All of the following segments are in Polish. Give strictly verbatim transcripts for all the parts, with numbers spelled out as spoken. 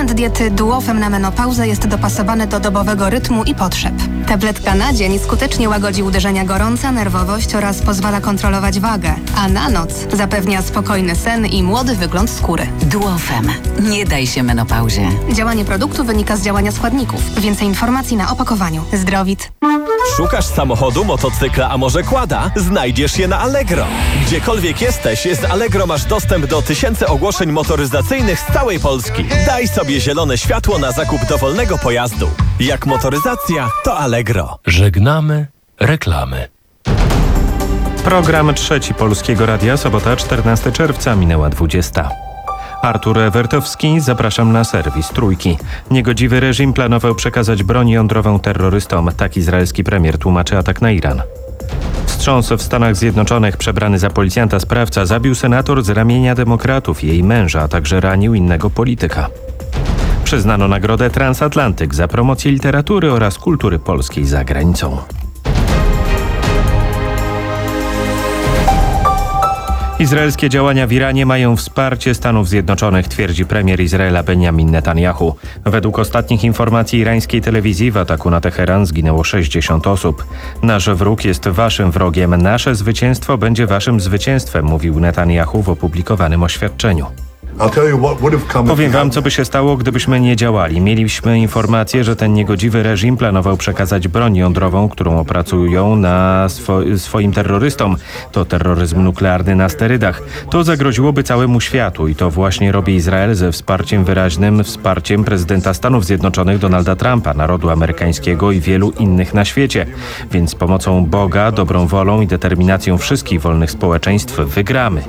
Skład diety Duofem na menopauzę jest dopasowany do dobowego rytmu i potrzeb. Tabletka na dzień skutecznie łagodzi uderzenia gorąca, nerwowość oraz pozwala kontrolować wagę, a na noc zapewnia spokojny sen i młody wygląd skóry. Duofem. Nie daj się menopauzie. Działanie produktu wynika z działania składników. Więcej informacji na opakowaniu. Zdrowit. Szukasz samochodu, motocykla, a może quada? Znajdziesz je na Allegro. Gdziekolwiek jesteś, z Allegro masz dostęp do tysięcy ogłoszeń motoryzacyjnych z całej Polski. Daj sobie zielone światło na zakup dowolnego pojazdu. Jak motoryzacja, to Allegro. Żegnamy reklamy. Program Trzeci Polskiego Radia, sobota czternastego czerwca, minęła dwudziesta. Artur Ewertowski, zapraszam na serwis Trójki. Niegodziwy reżim planował przekazać broń jądrową terrorystom. Tak izraelski premier tłumaczy atak na Iran. Wstrząs w Stanach Zjednoczonych. Przebrany za policjanta sprawca zabił senator z ramienia demokratów, jej męża, a także ranił innego polityka. Przyznano nagrodę Transatlantyk za promocję literatury oraz kultury polskiej za granicą. Izraelskie działania w Iranie mają wsparcie Stanów Zjednoczonych, twierdzi premier Izraela Benjamin Netanyahu. Według ostatnich informacji irańskiej telewizji w ataku na Teheran zginęło sześćdziesiąt osób. Nasz wróg jest waszym wrogiem, nasze zwycięstwo będzie waszym zwycięstwem, mówił Netanyahu w opublikowanym oświadczeniu. Powiem wam, co by się stało, gdybyśmy nie działali. Mieliśmy informację, że ten niegodziwy reżim planował przekazać broń jądrową, którą opracują na swo- swoim terrorystom. To terroryzm nuklearny na sterydach. To zagroziłoby całemu światu i to właśnie robi Izrael ze wsparciem wyraźnym, wsparciem prezydenta Stanów Zjednoczonych Donalda Trumpa, narodu amerykańskiego i wielu innych na świecie. Więc z pomocą Boga, dobrą wolą i determinacją wszystkich wolnych społeczeństw wygramy.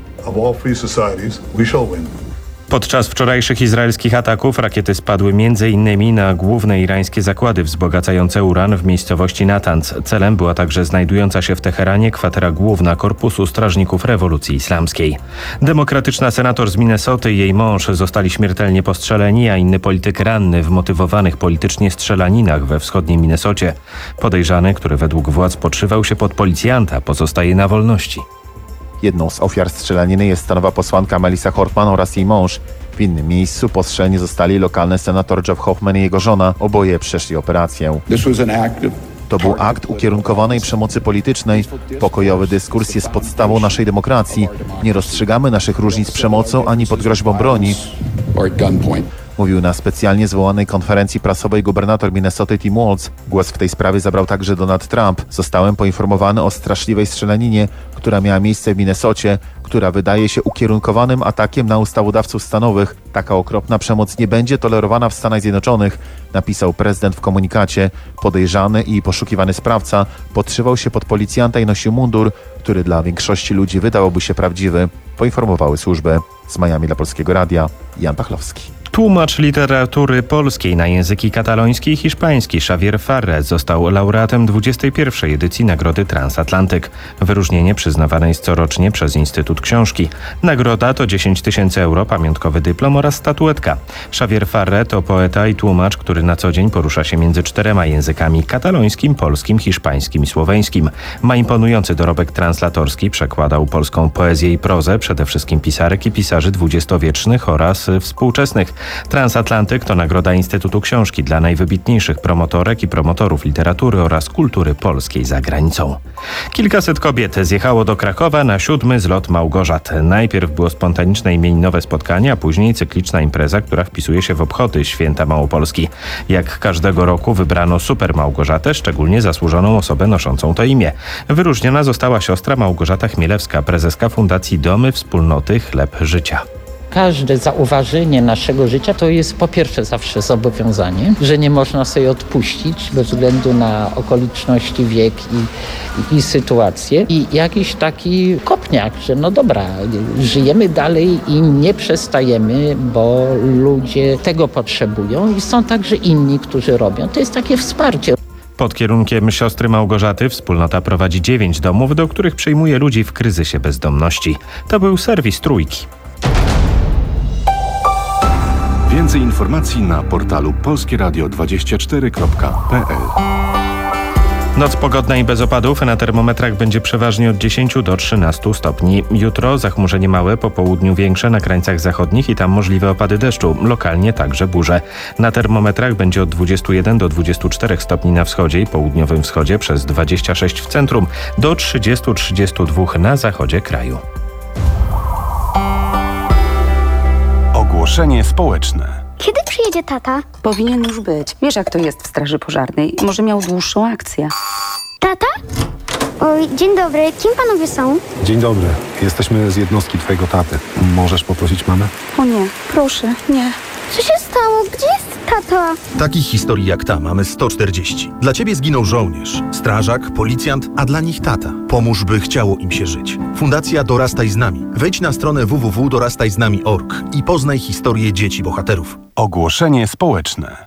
Podczas wczorajszych izraelskich ataków rakiety spadły między innymi na główne irańskie zakłady wzbogacające uran w miejscowości Natanz. Celem była także znajdująca się w Teheranie kwatera główna Korpusu Strażników Rewolucji Islamskiej. Demokratyczna senator z Minnesoty i jej mąż zostali śmiertelnie postrzeleni, a inny polityk ranny w motywowanych politycznie strzelaninach we wschodniej Minnesocie. Podejrzany, który według władz podszywał się pod policjanta, pozostaje na wolności. Jedną z ofiar strzelaniny jest stanowa posłanka Melissa Hortman oraz jej mąż. W innym miejscu postrzeleni zostali lokalny senator Jeff Hoffman i jego żona. Oboje przeszli operację. To był akt ukierunkowanej przemocy politycznej. Pokojowy dyskurs jest podstawą naszej demokracji. Nie rozstrzygamy naszych różnic przemocą ani pod groźbą broni. Mówił na specjalnie zwołanej konferencji prasowej gubernator Minnesoty Tim Walz. Głos w tej sprawie zabrał także Donald Trump. Zostałem poinformowany o straszliwej strzelaninie, która miała miejsce w Minnesocie, która wydaje się ukierunkowanym atakiem na ustawodawców stanowych. Taka okropna przemoc nie będzie tolerowana w Stanach Zjednoczonych, napisał prezydent w komunikacie. Podejrzany i poszukiwany sprawca podszywał się pod policjanta i nosił mundur, który dla większości ludzi wydałby się prawdziwy, poinformowały służby. Z Miami dla Polskiego Radia, Jan Pachlowski. Tłumacz literatury polskiej na języki kataloński i hiszpański Xavier Farré został laureatem dwudziestej pierwszej edycji Nagrody Transatlantyk. Wyróżnienie przyznawane jest corocznie przez Instytut Książki. Nagroda to dziesięć tysięcy euro, pamiątkowy dyplom oraz statuetka. Xavier Farré to poeta i tłumacz, który na co dzień porusza się między czterema językami: katalońskim, polskim, hiszpańskim i słoweńskim. Ma imponujący dorobek translatorski, przekładał polską poezję i prozę, przede wszystkim pisarek i pisarzy dwudziestowiecznych oraz współczesnych. Transatlantyk to nagroda Instytutu Książki dla najwybitniejszych promotorek i promotorów literatury oraz kultury polskiej za granicą. Kilkaset kobiet zjechało do Krakowa na siódmy zlot Małgorzat. Najpierw było spontaniczne imieninowe spotkanie, a później cykliczna impreza, która wpisuje się w obchody Święta Małopolski. Jak każdego roku wybrano super Małgorzatę, szczególnie zasłużoną osobę noszącą to imię. Wyróżniona została siostra Małgorzata Chmielewska, prezeska Fundacji Domy Wspólnoty Chleb Życia. Każde zauważenie naszego życia to jest po pierwsze zawsze zobowiązanie, że nie można sobie odpuścić bez względu na okoliczności, wiek i, i sytuację. I jakiś taki kopniak, że no dobra, żyjemy dalej i nie przestajemy, bo ludzie tego potrzebują i są także inni, którzy robią. To jest takie wsparcie. Pod kierunkiem siostry Małgorzaty wspólnota prowadzi dziewięć domów, do których przyjmuje ludzi w kryzysie bezdomności. To był serwis Trójki. Więcej informacji na portalu polskieradio dwadzieścia cztery kropka p l. Noc pogodna i bez opadów. Na termometrach będzie przeważnie od dziesięciu do trzynastu stopni. Jutro zachmurzenie małe, po południu większe na krańcach zachodnich i tam możliwe opady deszczu. Lokalnie także burze. Na termometrach będzie od dwudziestu jeden do dwudziestu czterech stopni na wschodzie i południowym wschodzie, przez dwadzieścia sześć w centrum, do trzydziestu do trzydziestu dwóch na zachodzie kraju. Ogłoszenie społeczne. Kiedy przyjedzie tata? Powinien już być. Wiesz, jak to jest w straży pożarnej. Może miał dłuższą akcję. Tata? Oj, dzień dobry. Kim panowie są? Dzień dobry. Jesteśmy z jednostki twojego taty. Możesz poprosić mamę? O nie, proszę, nie. Co się stało? Gdzie jest tata? Takich historii jak ta mamy sto czterdzieści. Dla ciebie zginął żołnierz, strażak, policjant, a dla nich tata. Pomóż, by chciało im się żyć. Fundacja Dorastaj z nami. Wejdź na stronę w w w kropka dorastaj z nami kropka org i poznaj historię dzieci bohaterów. Ogłoszenie społeczne.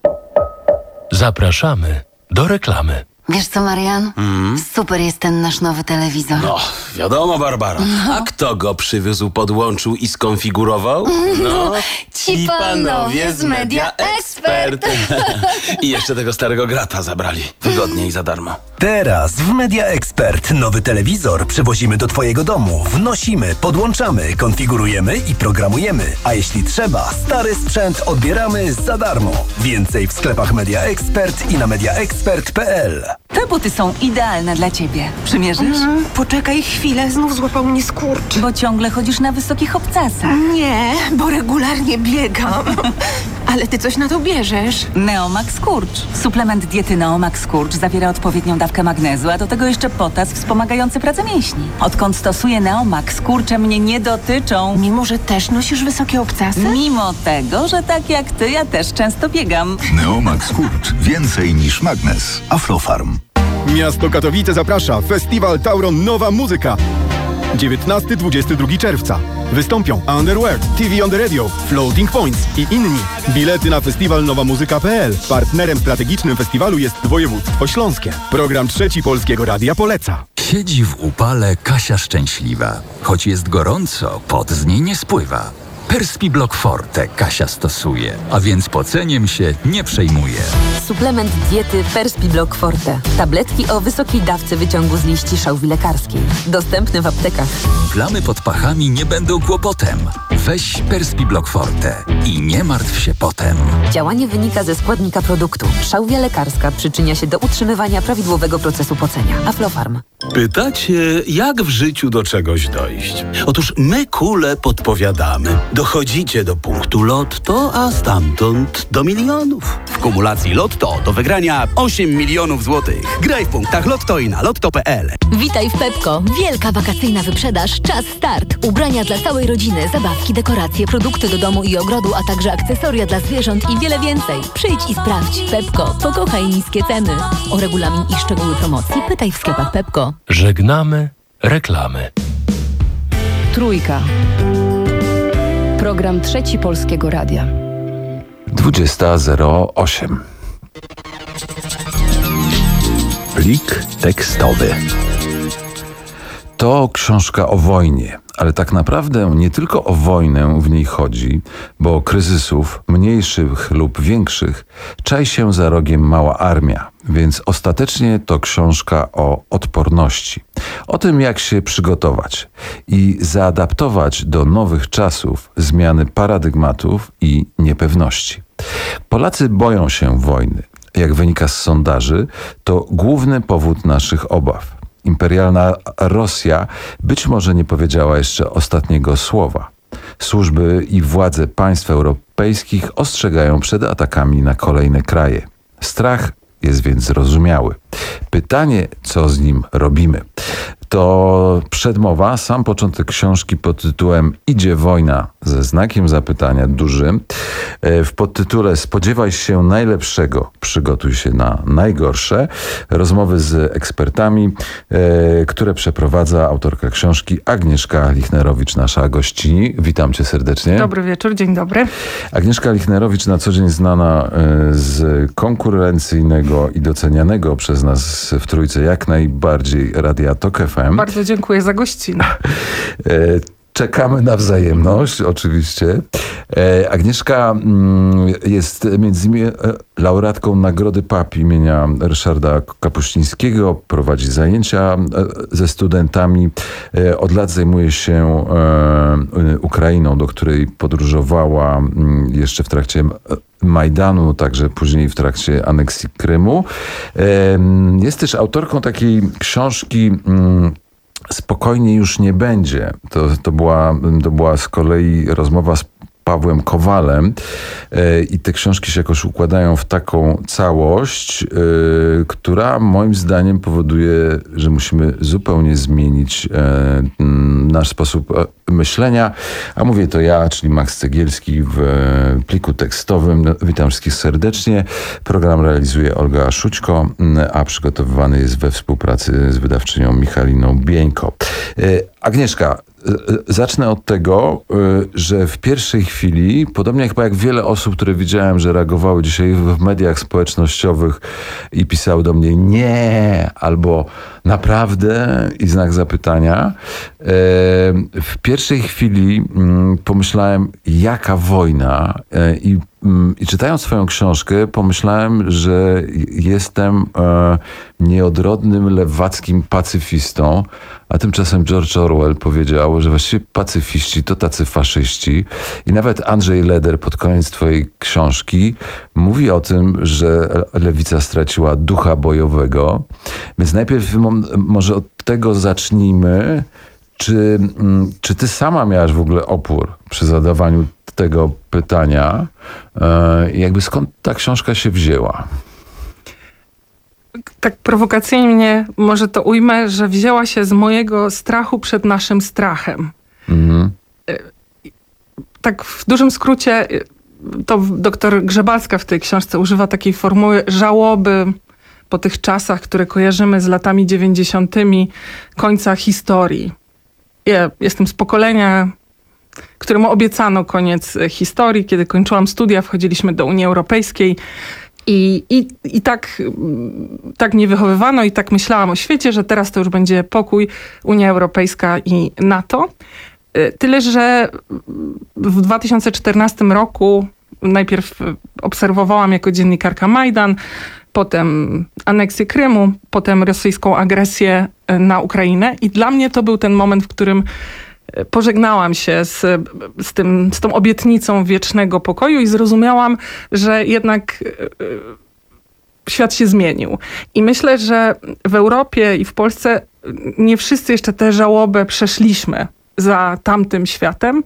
Zapraszamy do reklamy. Wiesz co, Marian? Mm. Super jest ten nasz nowy telewizor. No, wiadomo, Barbara. No. A kto go przywiózł, podłączył i skonfigurował? No, ci panowie z Media Expert. I jeszcze tego starego grata zabrali. Wygodnie i za darmo. Teraz w Media Expert nowy telewizor przywozimy do twojego domu. Wnosimy, podłączamy, konfigurujemy i programujemy. A jeśli trzeba, stary sprzęt odbieramy za darmo. Więcej w sklepach Media Expert i na media expert kropka p l. Te buty są idealne dla ciebie. Przymierzysz? Mm, poczekaj chwilę, znów złapał mnie skurcz. Bo ciągle chodzisz na wysokich obcasach. Nie, bo regularnie biegam. Ale ty coś na to bierzesz. Neomax Skurcz. Suplement diety Neomax Skurcz zawiera odpowiednią dawkę magnezu, a do tego jeszcze potas wspomagający pracę mięśni. Odkąd stosuję Neomax, skurcze mnie nie dotyczą. Mimo, że też nosisz wysokie obcasy? Mimo tego, że tak jak ty, ja też często biegam. Neomax Skurcz. Więcej niż magnes. Aflofarm. Miasto Katowice zaprasza. Festiwal Tauron Nowa Muzyka. dziewiętnastego do dwudziestego drugiego czerwca. Wystąpią Underwear, T V on the Radio, Floating Points i inni. Bilety na festiwal nowa muzyka kropka p l. Partnerem strategicznym festiwalu jest województwo śląskie. Program Trzeci Polskiego Radia poleca. Siedzi w upale Kasia szczęśliwa. Choć jest gorąco, pot z niej nie spływa. Perspiblock Forte Kasia stosuje, a więc poceniem się nie przejmuje. Suplement diety Perspiblock Forte. Tabletki o wysokiej dawce wyciągu z liści szałwi lekarskiej. Dostępny w aptekach. Plamy pod pachami nie będą kłopotem. Weź Perspiblock Forte i nie martw się potem. Działanie wynika ze składnika produktu. Szałwia lekarska przyczynia się do utrzymywania prawidłowego procesu pocenia. Aflofarm. Pytacie, jak w życiu do czegoś dojść? Otóż my kule podpowiadamy. Dochodzicie do punktu Lotto, a stamtąd do milionów. W kumulacji Lotto do wygrania osiem milionów złotych. Graj w punktach Lotto i na lotto kropka p l. Witaj w Pepko. Wielka wakacyjna wyprzedaż. Czas start. Ubrania dla całej rodziny, zabawki, dekoracje, produkty do domu i ogrodu, a także akcesoria dla zwierząt i wiele więcej. Przyjdź i sprawdź. Pepko. Pokochaj niskie ceny. O regulamin i szczegóły promocji pytaj w sklepach Pepko. Żegnamy reklamy. Trójka. Program Trzeci Polskiego Radia. dwudziesta zero osiem. Plik tekstowy. To książka o wojnie, ale tak naprawdę nie tylko o wojnę w niej chodzi, bo kryzysów, mniejszych lub większych, czai się za rogiem mała armia, więc ostatecznie to książka o odporności. O tym, jak się przygotować i zaadaptować do nowych czasów, zmiany paradygmatów i niepewności. Polacy boją się wojny. Jak wynika z sondaży, to główny powód naszych obaw. Imperialna Rosja być może nie powiedziała jeszcze ostatniego słowa. Służby i władze państw europejskich ostrzegają przed atakami na kolejne kraje. Strach jest więc zrozumiały. Pytanie, co z nim robimy? To przedmowa, sam początek książki pod tytułem Idzie wojna ze znakiem zapytania dużym. W podtytule Spodziewaj się najlepszego, przygotuj się na najgorsze. Rozmowy z ekspertami, które przeprowadza autorka książki Agnieszka Lichnerowicz, nasza gościni. Witam cię serdecznie. Dobry wieczór, dzień dobry. Agnieszka Lichnerowicz, na co dzień znana z konkurencyjnego i docenianego przez nas w Trójce jak najbardziej Radia Tok F M. Bardzo dziękuję za gościnę. czekamy na wzajemność, oczywiście. E, Agnieszka mm, jest między innymi laureatką Nagrody P A P imienia Ryszarda Kapuścińskiego. Prowadzi zajęcia ze studentami. E, od lat zajmuje się e, Ukrainą, do której podróżowała m, jeszcze w trakcie Majdanu, także później w trakcie aneksji Krymu. E, jest też autorką takiej książki m, Spokojnie już nie będzie. To, to, była, to była z kolei rozmowa z Pawłem Kowalem i te książki się jakoś układają w taką całość, która moim zdaniem powoduje, że musimy zupełnie zmienić nasz sposób myślenia. A mówię to ja, czyli Max Cegielski w pliku tekstowym. Witam wszystkich serdecznie. Program realizuje Olga Szućko, a przygotowywany jest we współpracy z wydawczynią Michaliną Bieńko. Agnieszka, zacznę od tego, że w pierwszej chwili, podobnie chyba jak wiele osób, które widziałem, że reagowały dzisiaj w mediach społecznościowych i pisały do mnie nie, albo naprawdę i znak zapytania, w pierwszej chwili pomyślałem, jaka wojna, i I czytając swoją książkę, pomyślałem, że jestem e, nieodrodnym lewackim pacyfistą, a tymczasem George Orwell powiedział, że właściwie pacyfiści to tacy faszyści. I nawet Andrzej Leder pod koniec twojej książki mówi o tym, że lewica straciła ducha bojowego. Więc najpierw może od tego zacznijmy. Czy, czy ty sama miałaś w ogóle opór przy zadawaniu tego pytania? Jakby skąd ta książka się wzięła? Tak prowokacyjnie może to ujmę, że wzięła się z mojego strachu przed naszym strachem. Mhm. Tak w dużym skrócie, to doktor Grzebalska w tej książce używa takiej formuły żałoby po tych czasach, które kojarzymy z latami dziewięćdziesiątymi, końca historii. Ja jestem z pokolenia, któremu obiecano koniec historii. Kiedy kończyłam studia, wchodziliśmy do Unii Europejskiej i, i, i tak, tak mnie wychowywano i tak myślałam o świecie, że teraz to już będzie pokój, Unia Europejska i NATO. Tyle, że w dwa tysiące czternastym roku najpierw obserwowałam jako dziennikarka Majdan, potem aneksję Krymu, potem rosyjską agresję na Ukrainę i dla mnie to był ten moment, w którym pożegnałam się z, z, tym, z tą obietnicą wiecznego pokoju i zrozumiałam, że jednak świat się zmienił. I myślę, że w Europie i w Polsce nie wszyscy jeszcze tę żałobę przeszliśmy za tamtym światem.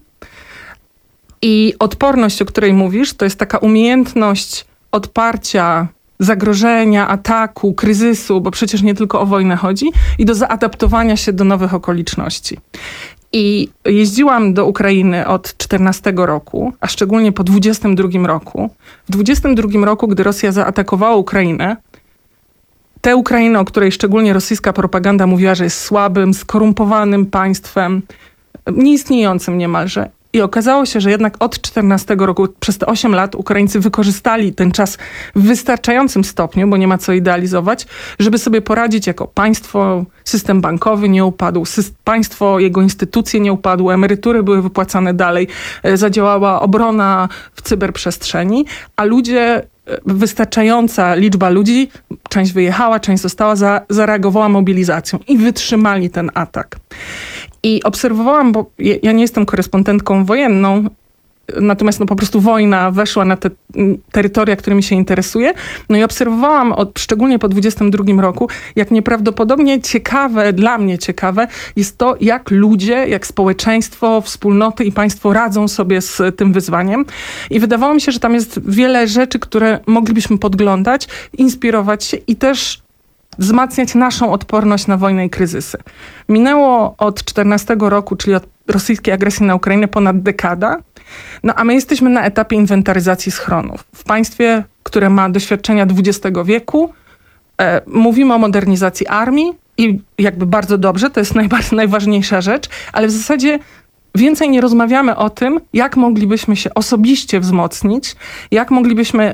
I odporność, o której mówisz, to jest taka umiejętność odparcia zagrożenia, ataku, kryzysu, bo przecież nie tylko o wojnę chodzi, i do zaadaptowania się do nowych okoliczności. I jeździłam do Ukrainy od czternastego roku, a szczególnie po dwudziestym drugim roku. W dwudziestym drugim roku, gdy Rosja zaatakowała Ukrainę, tę Ukrainę, o której szczególnie rosyjska propaganda mówiła, że jest słabym, skorumpowanym państwem, nieistniejącym niemalże. I okazało się, że jednak od czternastego roku, przez te osiem lat Ukraińcy wykorzystali ten czas w wystarczającym stopniu, bo nie ma co idealizować, żeby sobie poradzić jako państwo, system bankowy nie upadł, państwo, jego instytucje nie upadły, emerytury były wypłacane dalej, zadziałała obrona w cyberprzestrzeni, a ludzie, wystarczająca liczba ludzi, część wyjechała, część została, za, zareagowała mobilizacją i wytrzymali ten atak. I obserwowałam, bo ja nie jestem korespondentką wojenną, natomiast no po prostu wojna weszła na te terytoria, którymi się interesuję. No i obserwowałam, od, szczególnie po dwudziestym drugim roku, jak nieprawdopodobnie ciekawe, dla mnie ciekawe, jest to, jak ludzie, jak społeczeństwo, wspólnoty i państwo radzą sobie z tym wyzwaniem. I wydawało mi się, że tam jest wiele rzeczy, które moglibyśmy podglądać, inspirować się i też wzmacniać naszą odporność na wojnę i kryzysy. Minęło od czternastego roku, czyli od rosyjskiej agresji na Ukrainę, ponad dekada. No a my jesteśmy na etapie inwentaryzacji schronów. W państwie, które ma doświadczenia dwudziestego wieku, e, mówimy o modernizacji armii i jakby bardzo dobrze, to jest najbardziej, najważniejsza rzecz, ale w zasadzie więcej nie rozmawiamy o tym, jak moglibyśmy się osobiście wzmocnić, jak moglibyśmy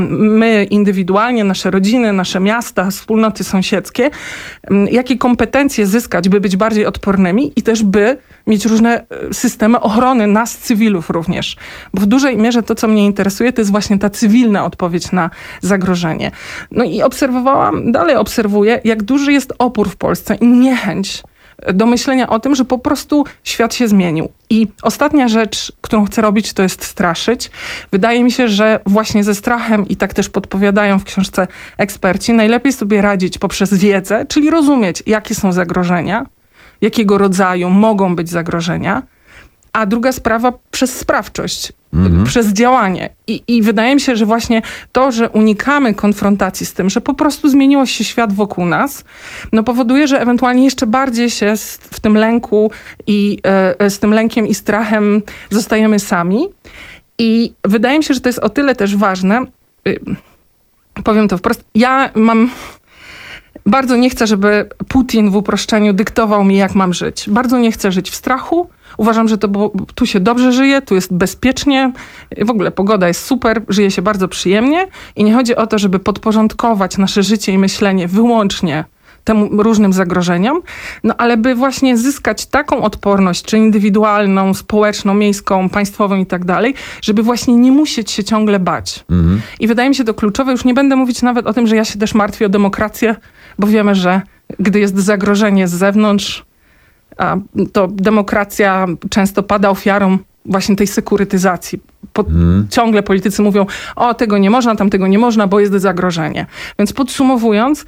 my indywidualnie, nasze rodziny, nasze miasta, wspólnoty sąsiedzkie, jakie kompetencje zyskać, by być bardziej odpornymi i też by mieć różne systemy ochrony nas, cywilów również. Bo w dużej mierze to, co mnie interesuje, to jest właśnie ta cywilna odpowiedź na zagrożenie. No i obserwowałam, dalej obserwuję, jak duży jest opór w Polsce i niechęć do myślenia o tym, że po prostu świat się zmienił. I ostatnia rzecz, którą chcę robić, to jest straszyć. Wydaje mi się, że właśnie ze strachem, i tak też podpowiadają w książce eksperci, najlepiej sobie radzić poprzez wiedzę, czyli rozumieć, jakie są zagrożenia, jakiego rodzaju mogą być zagrożenia, a druga sprawa przez sprawczość, mhm. przez działanie. I, I wydaje mi się, że właśnie to, że unikamy konfrontacji z tym, że po prostu zmieniło się świat wokół nas, no powoduje, że ewentualnie jeszcze bardziej się z, w tym lęku i e, z tym lękiem i strachem zostajemy sami. I wydaje mi się, że to jest o tyle też ważne, y, powiem to wprost, ja mam... Bardzo nie chcę, żeby Putin w uproszczeniu dyktował mi, jak mam żyć. Bardzo nie chcę żyć w strachu. Uważam, że to bo tu się dobrze żyje, tu jest bezpiecznie. W ogóle pogoda jest super, żyje się bardzo przyjemnie. I nie chodzi o to, żeby podporządkować nasze życie i myślenie wyłącznie temu różnym zagrożeniom, no ale by właśnie zyskać taką odporność, czy indywidualną, społeczną, miejską, państwową i tak dalej, żeby właśnie nie musieć się ciągle bać. Mhm. I wydaje mi się to kluczowe. Już nie będę mówić nawet o tym, że ja się też martwię o demokrację, bo wiemy, że gdy jest zagrożenie z zewnątrz, a to demokracja często pada ofiarą właśnie tej sekurytyzacji. Po, hmm. Ciągle politycy mówią, o tego nie można, tamtego nie można, bo jest zagrożenie. Więc podsumowując,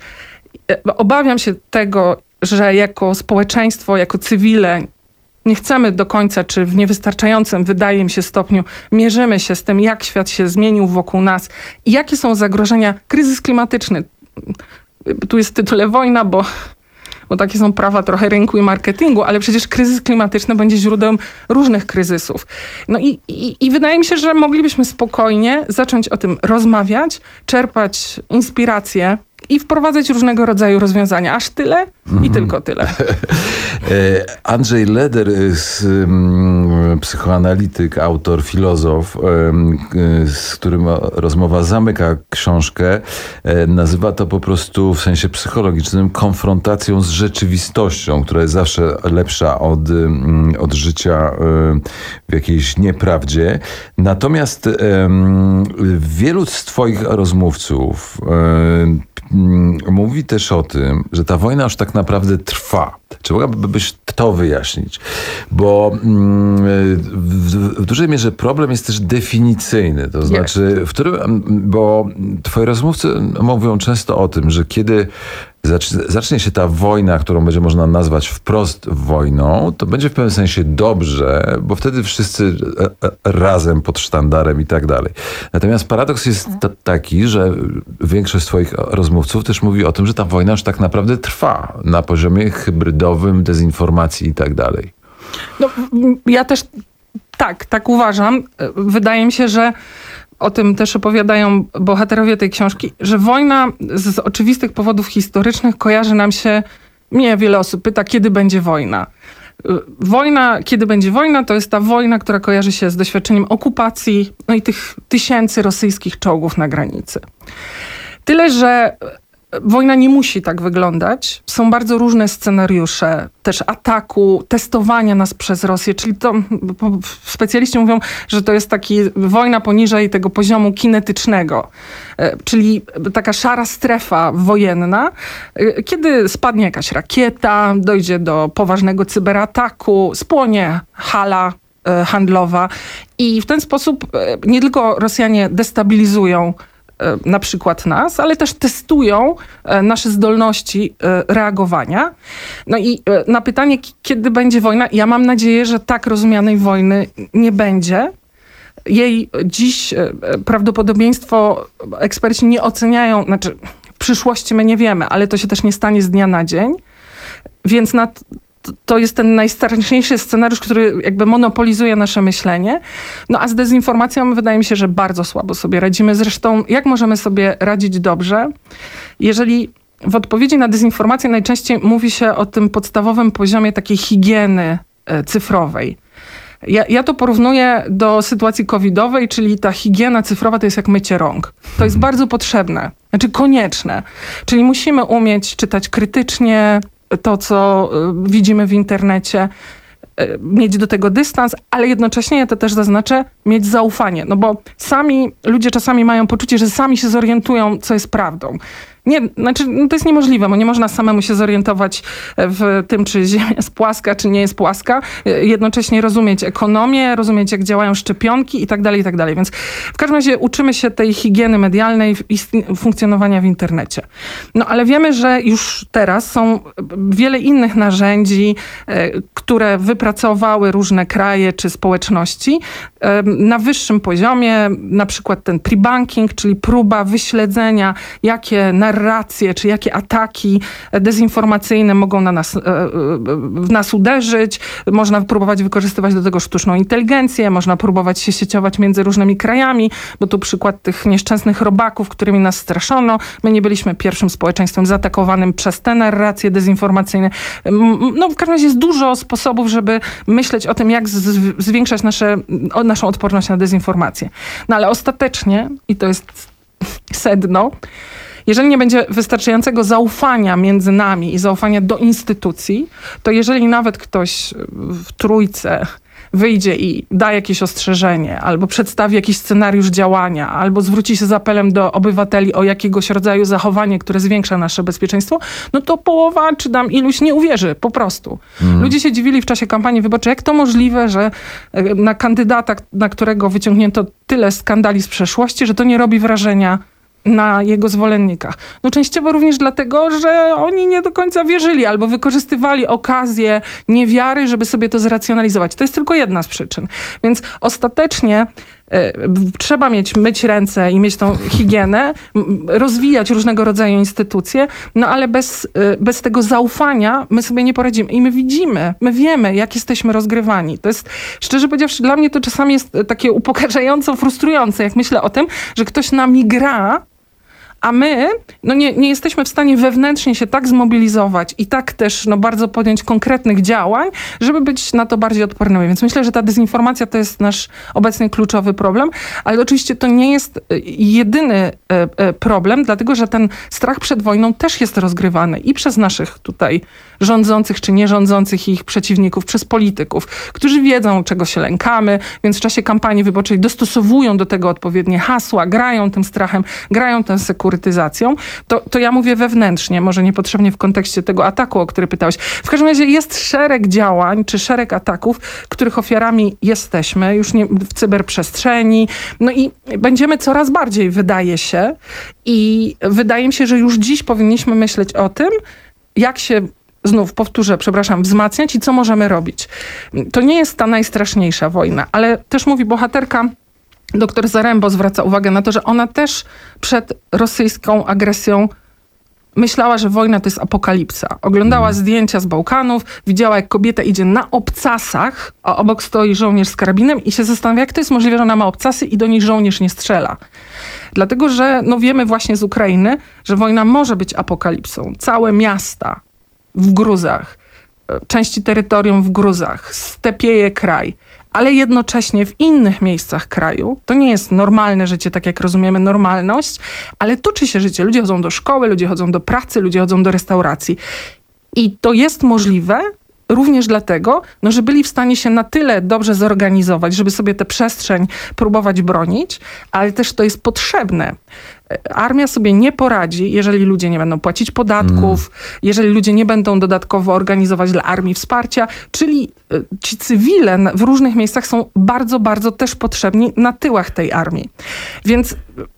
obawiam się tego, że jako społeczeństwo, jako cywile nie chcemy do końca, czy w niewystarczającym, wydaje mi się, stopniu mierzymy się z tym, jak świat się zmienił wokół nas i jakie są zagrożenia. Kryzys klimatyczny. Tu jest w tytule wojna, bo, bo takie są prawa trochę rynku i marketingu, ale przecież kryzys klimatyczny będzie źródłem różnych kryzysów. No i, i, i wydaje mi się, że moglibyśmy spokojnie zacząć o tym rozmawiać, czerpać inspiracje i wprowadzać różnego rodzaju rozwiązania. Aż tyle mm. i tylko tyle. Andrzej Leder, psychoanalityk, autor, filozof, z którym rozmowa zamyka książkę, nazywa to po prostu w sensie psychologicznym konfrontacją z rzeczywistością, która jest zawsze lepsza od, od życia w jakiejś nieprawdzie. Natomiast wielu z twoich rozmówców mówi też o tym, że ta wojna już tak naprawdę trwa. Czy mogłabyś to wyjaśnić? Bo w, w dużej mierze problem jest też definicyjny. To znaczy, w którym, bo twoi rozmówcy mówią często o tym, że kiedy zacznie się ta wojna, którą będzie można nazwać wprost wojną, to będzie w pewnym sensie dobrze, bo wtedy wszyscy razem pod sztandarem i tak dalej. Natomiast paradoks jest t- taki, że większość swoich rozmówców też mówi o tym, że ta wojna już tak naprawdę trwa na poziomie hybrydowym, dezinformacji i tak dalej. No, ja też tak, tak uważam. Wydaje mi się, że o tym też opowiadają bohaterowie tej książki, że wojna z oczywistych powodów historycznych kojarzy nam się, mnie wiele osób pyta, kiedy będzie wojna. Wojna, kiedy będzie wojna, to jest ta wojna, która kojarzy się z doświadczeniem okupacji, no i tych tysięcy rosyjskich czołgów na granicy. Tyle, że wojna nie musi tak wyglądać. Są bardzo różne scenariusze też ataku, testowania nas przez Rosję, czyli to specjaliści mówią, że to jest taki wojna poniżej tego poziomu kinetycznego, czyli taka szara strefa wojenna, kiedy spadnie jakaś rakieta, dojdzie do poważnego cyberataku, spłonie hala handlowa i w ten sposób nie tylko Rosjanie destabilizują na przykład nas, ale też testują nasze zdolności reagowania. No i na pytanie, kiedy będzie wojna, ja mam nadzieję, że tak rozumianej wojny nie będzie. Jej dziś prawdopodobieństwo eksperci nie oceniają, znaczy w przyszłości my nie wiemy, ale to się też nie stanie z dnia na dzień. Więc na to jest ten najstraszniejszy scenariusz, który jakby monopolizuje nasze myślenie. No a z dezinformacją wydaje mi się, że bardzo słabo sobie radzimy. Zresztą jak możemy sobie radzić dobrze, jeżeli w odpowiedzi na dezinformację najczęściej mówi się o tym podstawowym poziomie takiej higieny cyfrowej. Ja, ja to porównuję do sytuacji covidowej, czyli ta higiena cyfrowa to jest jak mycie rąk. To jest bardzo potrzebne, znaczy konieczne. Czyli musimy umieć czytać krytycznie to, co widzimy w internecie, mieć do tego dystans, ale jednocześnie, ja to też zaznaczę, mieć zaufanie. No bo sami ludzie czasami mają poczucie, że sami się zorientują, co jest prawdą. Nie, znaczy, no to jest niemożliwe, bo nie można samemu się zorientować w tym, czy Ziemia jest płaska, czy nie jest płaska. Jednocześnie rozumieć ekonomię, rozumieć, jak działają szczepionki i tak dalej, i tak dalej. Więc w każdym razie uczymy się tej higieny medialnej i funkcjonowania w internecie. No ale wiemy, że już teraz są wiele innych narzędzi, które wypracowały różne kraje czy społeczności na wyższym poziomie, na przykład ten pre-banking, czyli próba wyśledzenia, jakie narracje, czy jakie ataki dezinformacyjne mogą na nas, w nas uderzyć. Można próbować wykorzystywać do tego sztuczną inteligencję, można próbować się sieciować między różnymi krajami, bo tu przykład tych nieszczęsnych robaków, którymi nas straszono. My nie byliśmy pierwszym społeczeństwem zaatakowanym przez te narracje dezinformacyjne. No w każdym razie jest dużo sposobów, żeby myśleć o tym, jak z- zwiększać nasze, naszą odporność na dezinformację. No ale ostatecznie, i to jest sedno, jeżeli nie będzie wystarczającego zaufania między nami i zaufania do instytucji, to jeżeli nawet ktoś w trójce wyjdzie i da jakieś ostrzeżenie, albo przedstawi jakiś scenariusz działania, albo zwróci się z apelem do obywateli o jakiegoś rodzaju zachowanie, które zwiększa nasze bezpieczeństwo, no to połowa, czy tam iluś nie uwierzy, po prostu. Mm. Ludzie się dziwili w czasie kampanii wyborczej, jak to możliwe, że na kandydata, na którego wyciągnięto tyle skandali z przeszłości, że to nie robi wrażenia na jego zwolennikach. No częściowo również dlatego, że oni nie do końca wierzyli albo wykorzystywali okazję niewiary, żeby sobie to zracjonalizować. To jest tylko jedna z przyczyn. Więc ostatecznie y, trzeba mieć, myć ręce i mieć tą higienę, m, rozwijać różnego rodzaju instytucje, no ale bez, y, bez tego zaufania my sobie nie poradzimy. I my widzimy, my wiemy, jak jesteśmy rozgrywani. To jest, szczerze powiedziawszy, dla mnie to czasami jest takie upokarzająco frustrujące, jak myślę o tym, że ktoś nami gra, a my no nie, nie jesteśmy w stanie wewnętrznie się tak zmobilizować i tak też no, bardzo podjąć konkretnych działań, żeby być na to bardziej odpornymi. Więc myślę, że ta dezinformacja to jest nasz obecny kluczowy problem, ale oczywiście to nie jest jedyny problem, dlatego że ten strach przed wojną też jest rozgrywany i przez naszych tutaj rządzących czy nierządzących i ich przeciwników, przez polityków, którzy wiedzą, czego się lękamy, więc w czasie kampanii wyborczej dostosowują do tego odpowiednie hasła, grają tym strachem, grają tę sekurytyzacją. To, to ja mówię wewnętrznie, może niepotrzebnie w kontekście tego ataku, o który pytałeś. W każdym razie jest szereg działań, czy szereg ataków, których ofiarami jesteśmy już nie, w cyberprzestrzeni. No i będziemy coraz bardziej, wydaje się, i wydaje mi się, że już dziś powinniśmy myśleć o tym, jak się znów powtórzę, przepraszam, wzmacniać i co możemy robić. To nie jest ta najstraszniejsza wojna, ale też mówi bohaterka, doktor Zarembo zwraca uwagę na to, że ona też przed rosyjską agresją myślała, że wojna to jest apokalipsa. Oglądała zdjęcia z Bałkanów, widziała, jak kobieta idzie na obcasach, a obok stoi żołnierz z karabinem i się zastanawia, jak to jest możliwe, że ona ma obcasy i do niej żołnierz nie strzela. Dlatego, że no wiemy właśnie z Ukrainy, że wojna może być apokalipsą. Całe miasta w gruzach, części terytorium w gruzach, stepieje kraj, ale jednocześnie w innych miejscach kraju, to nie jest normalne życie, tak jak rozumiemy normalność, ale toczy się życie. Ludzie chodzą do szkoły, ludzie chodzą do pracy, ludzie chodzą do restauracji. I to jest możliwe również dlatego, no, że byli w stanie się na tyle dobrze zorganizować, żeby sobie tę przestrzeń próbować bronić, ale też to jest potrzebne. Armia sobie nie poradzi, jeżeli ludzie nie będą płacić podatków, mm. jeżeli ludzie nie będą dodatkowo organizować dla armii wsparcia, czyli ci cywile w różnych miejscach są bardzo, bardzo też potrzebni na tyłach tej armii. Więc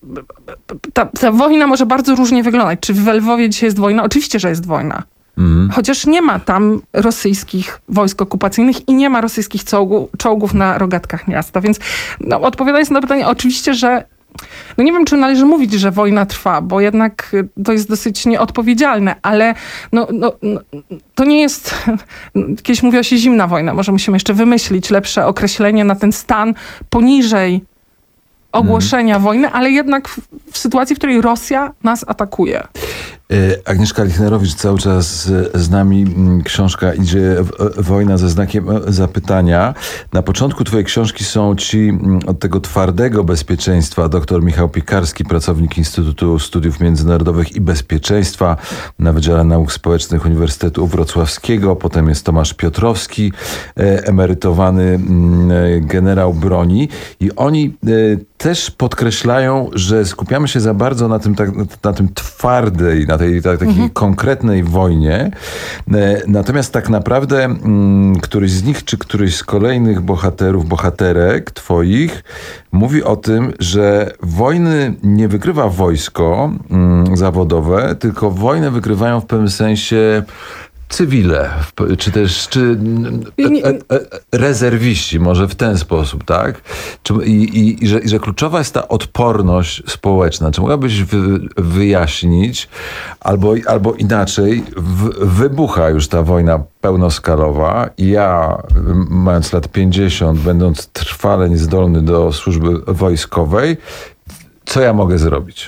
ta, ta wojna może bardzo różnie wyglądać. Czy w Lwowie dzisiaj jest wojna? Oczywiście, że jest wojna. Mm. Chociaż nie ma tam rosyjskich wojsk okupacyjnych i nie ma rosyjskich czołgu, czołgów na rogatkach miasta. Więc no, odpowiadając na pytanie, oczywiście, że no nie wiem, czy należy mówić, że wojna trwa, bo jednak to jest dosyć nieodpowiedzialne, ale no, no, no, to nie jest... Kiedyś mówiło się zimna wojna, może musimy jeszcze wymyślić lepsze określenie na ten stan poniżej ogłoszenia hmm. wojny, ale jednak w, w sytuacji, w której Rosja nas atakuje. Agnieszka Lichnerowicz cały czas z nami. Książka Idzie wojna ze znakiem zapytania. Na początku twojej książki są ci od tego twardego bezpieczeństwa dr Michał Piekarski, pracownik Instytutu Studiów Międzynarodowych i Bezpieczeństwa na Wydziale Nauk Społecznych Uniwersytetu Wrocławskiego. Potem jest Tomasz Piotrowski, emerytowany generał broni. I oni też podkreślają, że skupiamy się za bardzo na tym, tak, na tym twardej, na tej tak, takiej mhm. konkretnej wojnie. Natomiast tak naprawdę m, któryś z nich, czy któryś z kolejnych bohaterów, bohaterek twoich mówi o tym, że wojny nie wygrywa wojsko m, zawodowe, tylko wojnę wygrywają w pewnym sensie cywile, czy też czy e, e, rezerwiści, może w ten sposób, tak? Czy, i, i, i, że, I że kluczowa jest ta odporność społeczna. Czy mogłabyś wy, wyjaśnić, albo, albo inaczej, w, wybucha już ta wojna pełnoskalowa i ja, mając lat pięćdziesiąt, będąc trwale niezdolny do służby wojskowej, co ja mogę zrobić?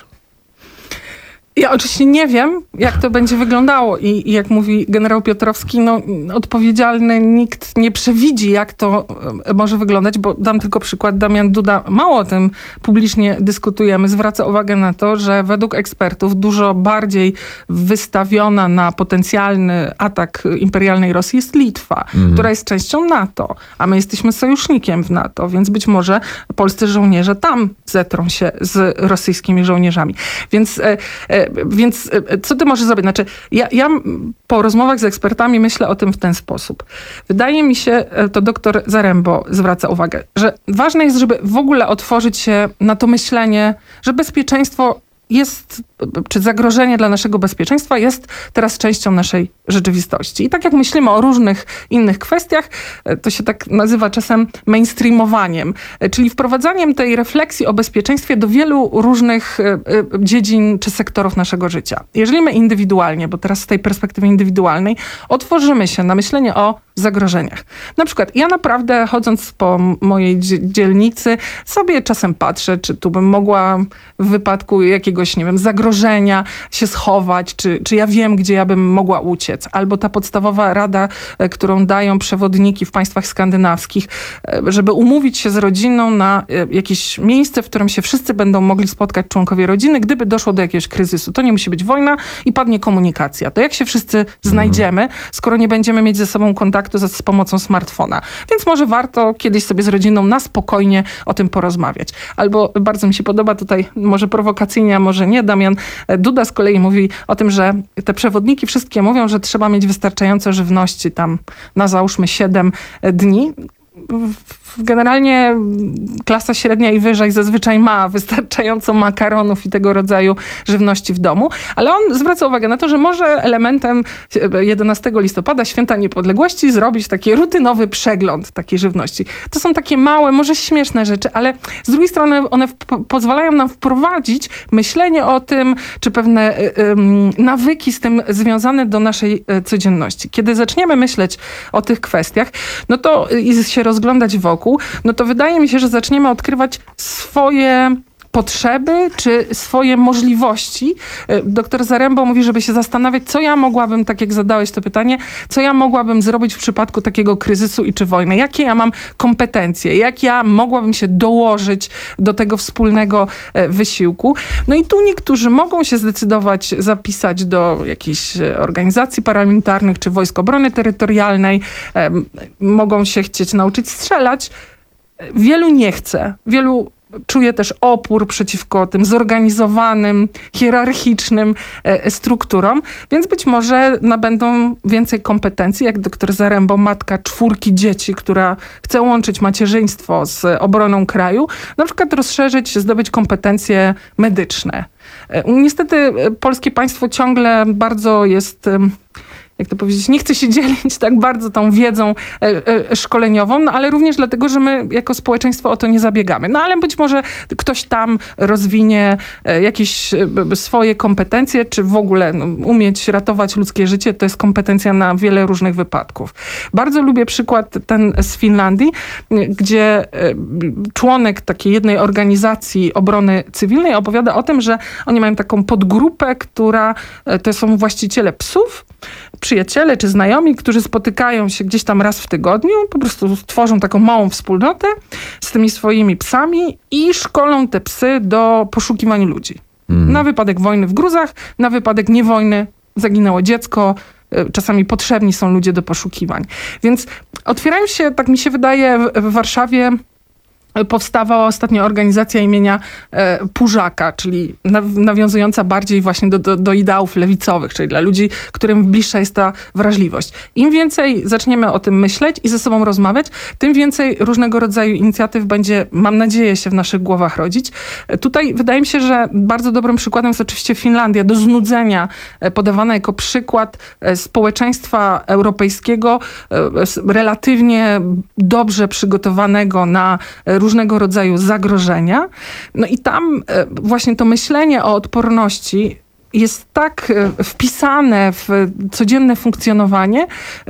Ja oczywiście nie wiem, jak to będzie wyglądało i, i jak mówi generał Piotrowski, no odpowiedzialny nikt nie przewidzi, jak to może wyglądać, bo dam tylko przykład, Damian Duda, mało o tym publicznie dyskutujemy, zwraca uwagę na to, że według ekspertów dużo bardziej wystawiona na potencjalny atak imperialnej Rosji jest Litwa, mhm. która jest częścią NATO, a my jesteśmy sojusznikiem w NATO, więc być może polscy żołnierze tam zetrą się z rosyjskimi żołnierzami. Więc e, e, Więc co ty możesz zrobić? Znaczy, ja, ja po rozmowach z ekspertami myślę o tym w ten sposób. Wydaje mi się, to doktor Zarembo zwraca uwagę, że ważne jest, żeby w ogóle otworzyć się na to myślenie, że bezpieczeństwo jest, czy zagrożenie dla naszego bezpieczeństwa jest teraz częścią naszej rzeczywistości. I tak jak myślimy o różnych innych kwestiach, to się tak nazywa czasem mainstreamowaniem, czyli wprowadzaniem tej refleksji o bezpieczeństwie do wielu różnych dziedzin czy sektorów naszego życia. Jeżeli my indywidualnie, bo teraz z tej perspektywy indywidualnej, otworzymy się na myślenie o zagrożeniach. Na przykład ja naprawdę chodząc po mojej dzielnicy sobie czasem patrzę, czy tu bym mogła w wypadku jakiegoś, nie wiem, zagrożenia się schować, czy, czy ja wiem, gdzie ja bym mogła uciec. Albo ta podstawowa rada, którą dają przewodniki w państwach skandynawskich, żeby umówić się z rodziną na jakieś miejsce, w którym się wszyscy będą mogli spotkać członkowie rodziny, gdyby doszło do jakiegoś kryzysu. To nie musi być wojna i padnie komunikacja. To jak się wszyscy znajdziemy, skoro nie będziemy mieć ze sobą kontaktu z, z pomocą smartfona. Więc może warto kiedyś sobie z rodziną na spokojnie o tym porozmawiać. Albo bardzo mi się podoba tutaj, może prowokacyjnie, a może nie, Damian Duda z kolei mówi o tym, że te przewodniki wszystkie mówią, że trzeba mieć wystarczająco żywności tam na załóżmy siedem dni. Generalnie klasa średnia i wyżej zazwyczaj ma wystarczająco makaronów i tego rodzaju żywności w domu, ale on zwraca uwagę na to, że może elementem jedenastego listopada, Święta Niepodległości, zrobić taki rutynowy przegląd takiej żywności. To są takie małe, może śmieszne rzeczy, ale z drugiej strony one w- pozwalają nam wprowadzić myślenie o tym, czy pewne y, y, nawyki z tym związane do naszej y, codzienności. Kiedy zaczniemy myśleć o tych kwestiach, no to i się rozglądać wokół, no to wydaje mi się, że zaczniemy odkrywać swoje potrzeby, czy swoje możliwości. Doktor Zarembo mówi, żeby się zastanawiać, co ja mogłabym, tak jak zadałeś to pytanie, co ja mogłabym zrobić w przypadku takiego kryzysu i czy wojny. Jakie ja mam kompetencje, jak ja mogłabym się dołożyć do tego wspólnego wysiłku. No i tu niektórzy mogą się zdecydować zapisać do jakichś organizacji paramilitarnych, czy Wojsk Obrony Terytorialnej. Mogą się chcieć nauczyć strzelać. Wielu nie chce. Wielu czuje też opór przeciwko tym zorganizowanym, hierarchicznym e, strukturom, więc być może nabędą więcej kompetencji, jak doktor Zarembo, matka czwórki dzieci, która chce łączyć macierzyństwo z obroną kraju, na przykład rozszerzyć, zdobyć kompetencje medyczne. E, niestety polskie państwo ciągle bardzo jest... E, jak to powiedzieć, nie chcę się dzielić tak bardzo tą wiedzą e, e, szkoleniową, no ale również dlatego, że my jako społeczeństwo o to nie zabiegamy. No ale być może ktoś tam rozwinie e, jakieś e, swoje kompetencje, czy w ogóle no, umieć ratować ludzkie życie, to jest kompetencja na wiele różnych wypadków. Bardzo lubię przykład ten z Finlandii, gdzie e, członek takiej jednej organizacji obrony cywilnej opowiada o tym, że oni mają taką podgrupę, która e, to są właściciele psów, przyjaciele czy znajomi, którzy spotykają się gdzieś tam raz w tygodniu, po prostu tworzą taką małą wspólnotę z tymi swoimi psami i szkolą te psy do poszukiwań ludzi. Mm. Na wypadek wojny w Gruzach, na wypadek niewojny, zaginęło dziecko, czasami potrzebni są ludzie do poszukiwań. Więc otwierają się, tak mi się wydaje, w, w Warszawie powstawała ostatnio organizacja imienia e, Pużaka, czyli nawiązująca bardziej właśnie do, do, do ideałów lewicowych, czyli dla ludzi, którym bliższa jest ta wrażliwość. Im więcej zaczniemy o tym myśleć i ze sobą rozmawiać, tym więcej różnego rodzaju inicjatyw będzie, mam nadzieję, się w naszych głowach rodzić. Tutaj wydaje mi się, że bardzo dobrym przykładem jest oczywiście Finlandia, do znudzenia podawana jako przykład społeczeństwa europejskiego, relatywnie dobrze przygotowanego na różnego rodzaju zagrożenia. No i tam właśnie to myślenie o odporności jest tak wpisane w codzienne funkcjonowanie,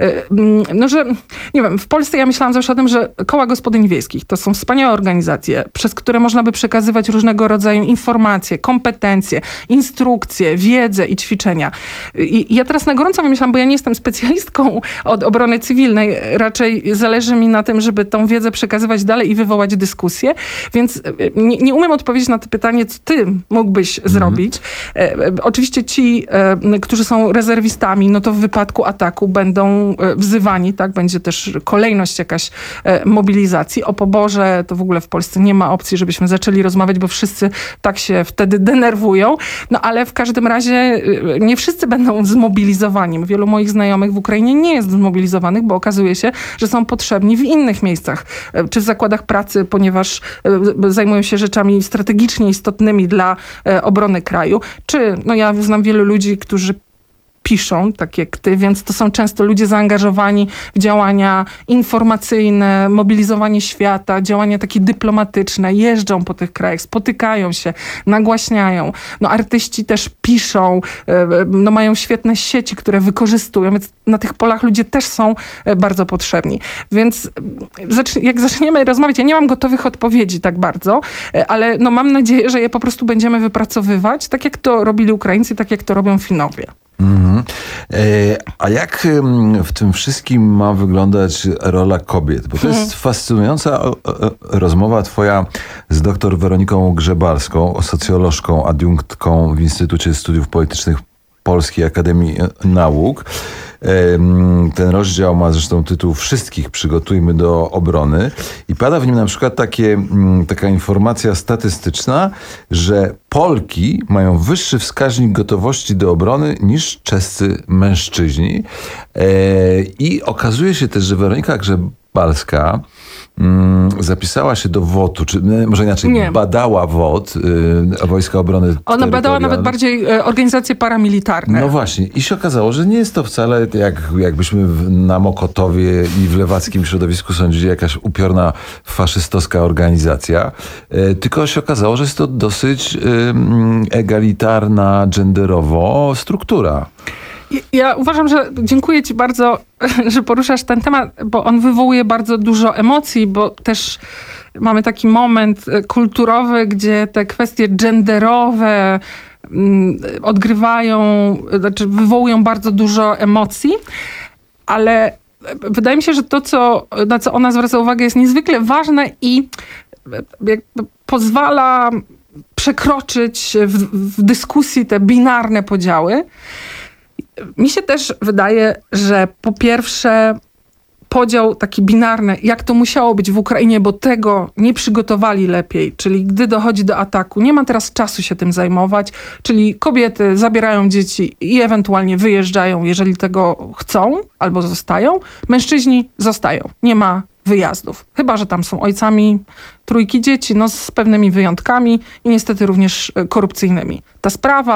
no że, nie wiem, w Polsce ja myślałam zawsze o tym, że koła gospodyń wiejskich to są wspaniałe organizacje, przez które można by przekazywać różnego rodzaju informacje, kompetencje, instrukcje, wiedzę i ćwiczenia. I ja teraz na gorąco wymyślam, bo ja nie jestem specjalistką od obrony cywilnej, raczej zależy mi na tym, żeby tą wiedzę przekazywać dalej i wywołać dyskusję, więc nie, nie umiem odpowiedzieć na to pytanie, co ty mógłbyś mm. zrobić. Oczywiście ci, e, którzy są rezerwistami, no to w wypadku ataku będą e, wzywani, tak? Będzie też kolejność jakaś e, mobilizacji. O poborze to w ogóle w Polsce nie ma opcji, żebyśmy zaczęli rozmawiać, bo wszyscy tak się wtedy denerwują. No ale w każdym razie e, nie wszyscy będą zmobilizowani. Wielu moich znajomych w Ukrainie nie jest zmobilizowanych, bo okazuje się, że są potrzebni w innych miejscach, e, czy w zakładach pracy, ponieważ e, zajmują się rzeczami strategicznie istotnymi dla e, obrony kraju, czy no ja znam wielu ludzi, którzy piszą, tak jak ty, więc to są często ludzie zaangażowani w działania informacyjne, mobilizowanie świata, działania takie dyplomatyczne, jeżdżą po tych krajach, spotykają się, nagłaśniają. No artyści też piszą, no mają świetne sieci, które wykorzystują, więc na tych polach ludzie też są bardzo potrzebni. Więc jak zaczniemy rozmawiać, ja nie mam gotowych odpowiedzi tak bardzo, ale no mam nadzieję, że je po prostu będziemy wypracowywać, tak jak to robili Ukraińcy, tak jak to robią Finowie. Mm-hmm. E, a jak w tym wszystkim ma wyglądać rola kobiet? Bo to jest hmm. fascynująca o, o, rozmowa twoja z doktor Weroniką Grzebalską, socjolożką, adiunktką w Instytucie Studiów Politycznych Polskiej Akademii Nauk. Ten rozdział ma zresztą tytuł Wszystkich przygotujmy do obrony i pada w nim na przykład takie, taka informacja statystyczna, że Polki mają wyższy wskaźnik gotowości do obrony niż czescy mężczyźni. I okazuje się też, że Weronika Grzebalska zapisała się do W O T-u, czy może inaczej, nie. badała W O T, y, Wojska Obrony Ona badała nawet bardziej y, organizacje paramilitarne. No właśnie. I się okazało, że nie jest to wcale, jak, jakbyśmy w, na Mokotowie i w lewackim środowisku sądzili, jakaś upiorna faszystowska organizacja, y, tylko się okazało, że jest to dosyć y, egalitarna genderowo struktura. Ja uważam, że dziękuję ci bardzo, że poruszasz ten temat, bo on wywołuje bardzo dużo emocji, bo też mamy taki moment kulturowy, gdzie te kwestie genderowe odgrywają, znaczy wywołują bardzo dużo emocji, ale wydaje mi się, że to, co, na co ona zwraca uwagę, jest niezwykle ważne i jakby pozwala przekroczyć w, w dyskusji te binarne podziały. Mi się też wydaje, że po pierwsze podział taki binarny, jak to musiało być w Ukrainie, bo tego nie przygotowali lepiej, czyli gdy dochodzi do ataku, nie ma teraz czasu się tym zajmować, czyli kobiety zabierają dzieci i ewentualnie wyjeżdżają, jeżeli tego chcą albo zostają, mężczyźni zostają, nie ma wyjazdów. Chyba że tam są ojcami trójki dzieci, no z pewnymi wyjątkami i niestety również korupcyjnymi. Ta sprawa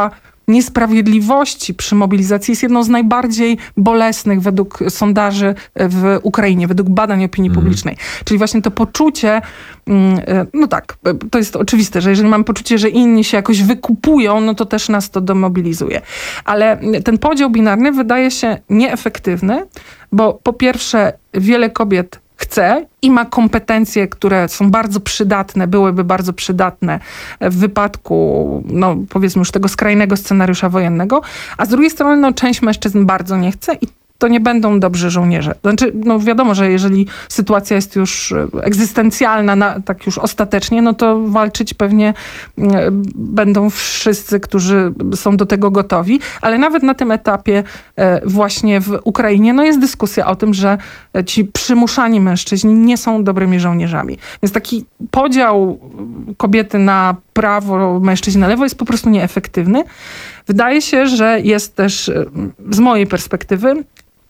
niesprawiedliwości przy mobilizacji jest jedną z najbardziej bolesnych według sondaży w Ukrainie, według badań opinii Mm. publicznej. Czyli właśnie to poczucie, no tak, to jest oczywiste, że jeżeli mamy poczucie, że inni się jakoś wykupują, no to też nas to demobilizuje. Ale ten podział binarny wydaje się nieefektywny, bo po pierwsze wiele kobiet chce i ma kompetencje, które są bardzo przydatne, byłyby bardzo przydatne w wypadku, no powiedzmy już tego skrajnego scenariusza wojennego, a z drugiej strony no, część mężczyzn bardzo nie chce i to nie będą dobrzy żołnierze. Znaczy, no wiadomo, że jeżeli sytuacja jest już egzystencjalna, na, tak już ostatecznie, no to walczyć pewnie będą wszyscy, którzy są do tego gotowi, ale nawet na tym etapie właśnie w Ukrainie, no jest dyskusja o tym, że ci przymuszani mężczyźni nie są dobrymi żołnierzami. Więc taki podział kobiety na prawo, mężczyźni na lewo jest po prostu nieefektywny. Wydaje się, że jest też z mojej perspektywy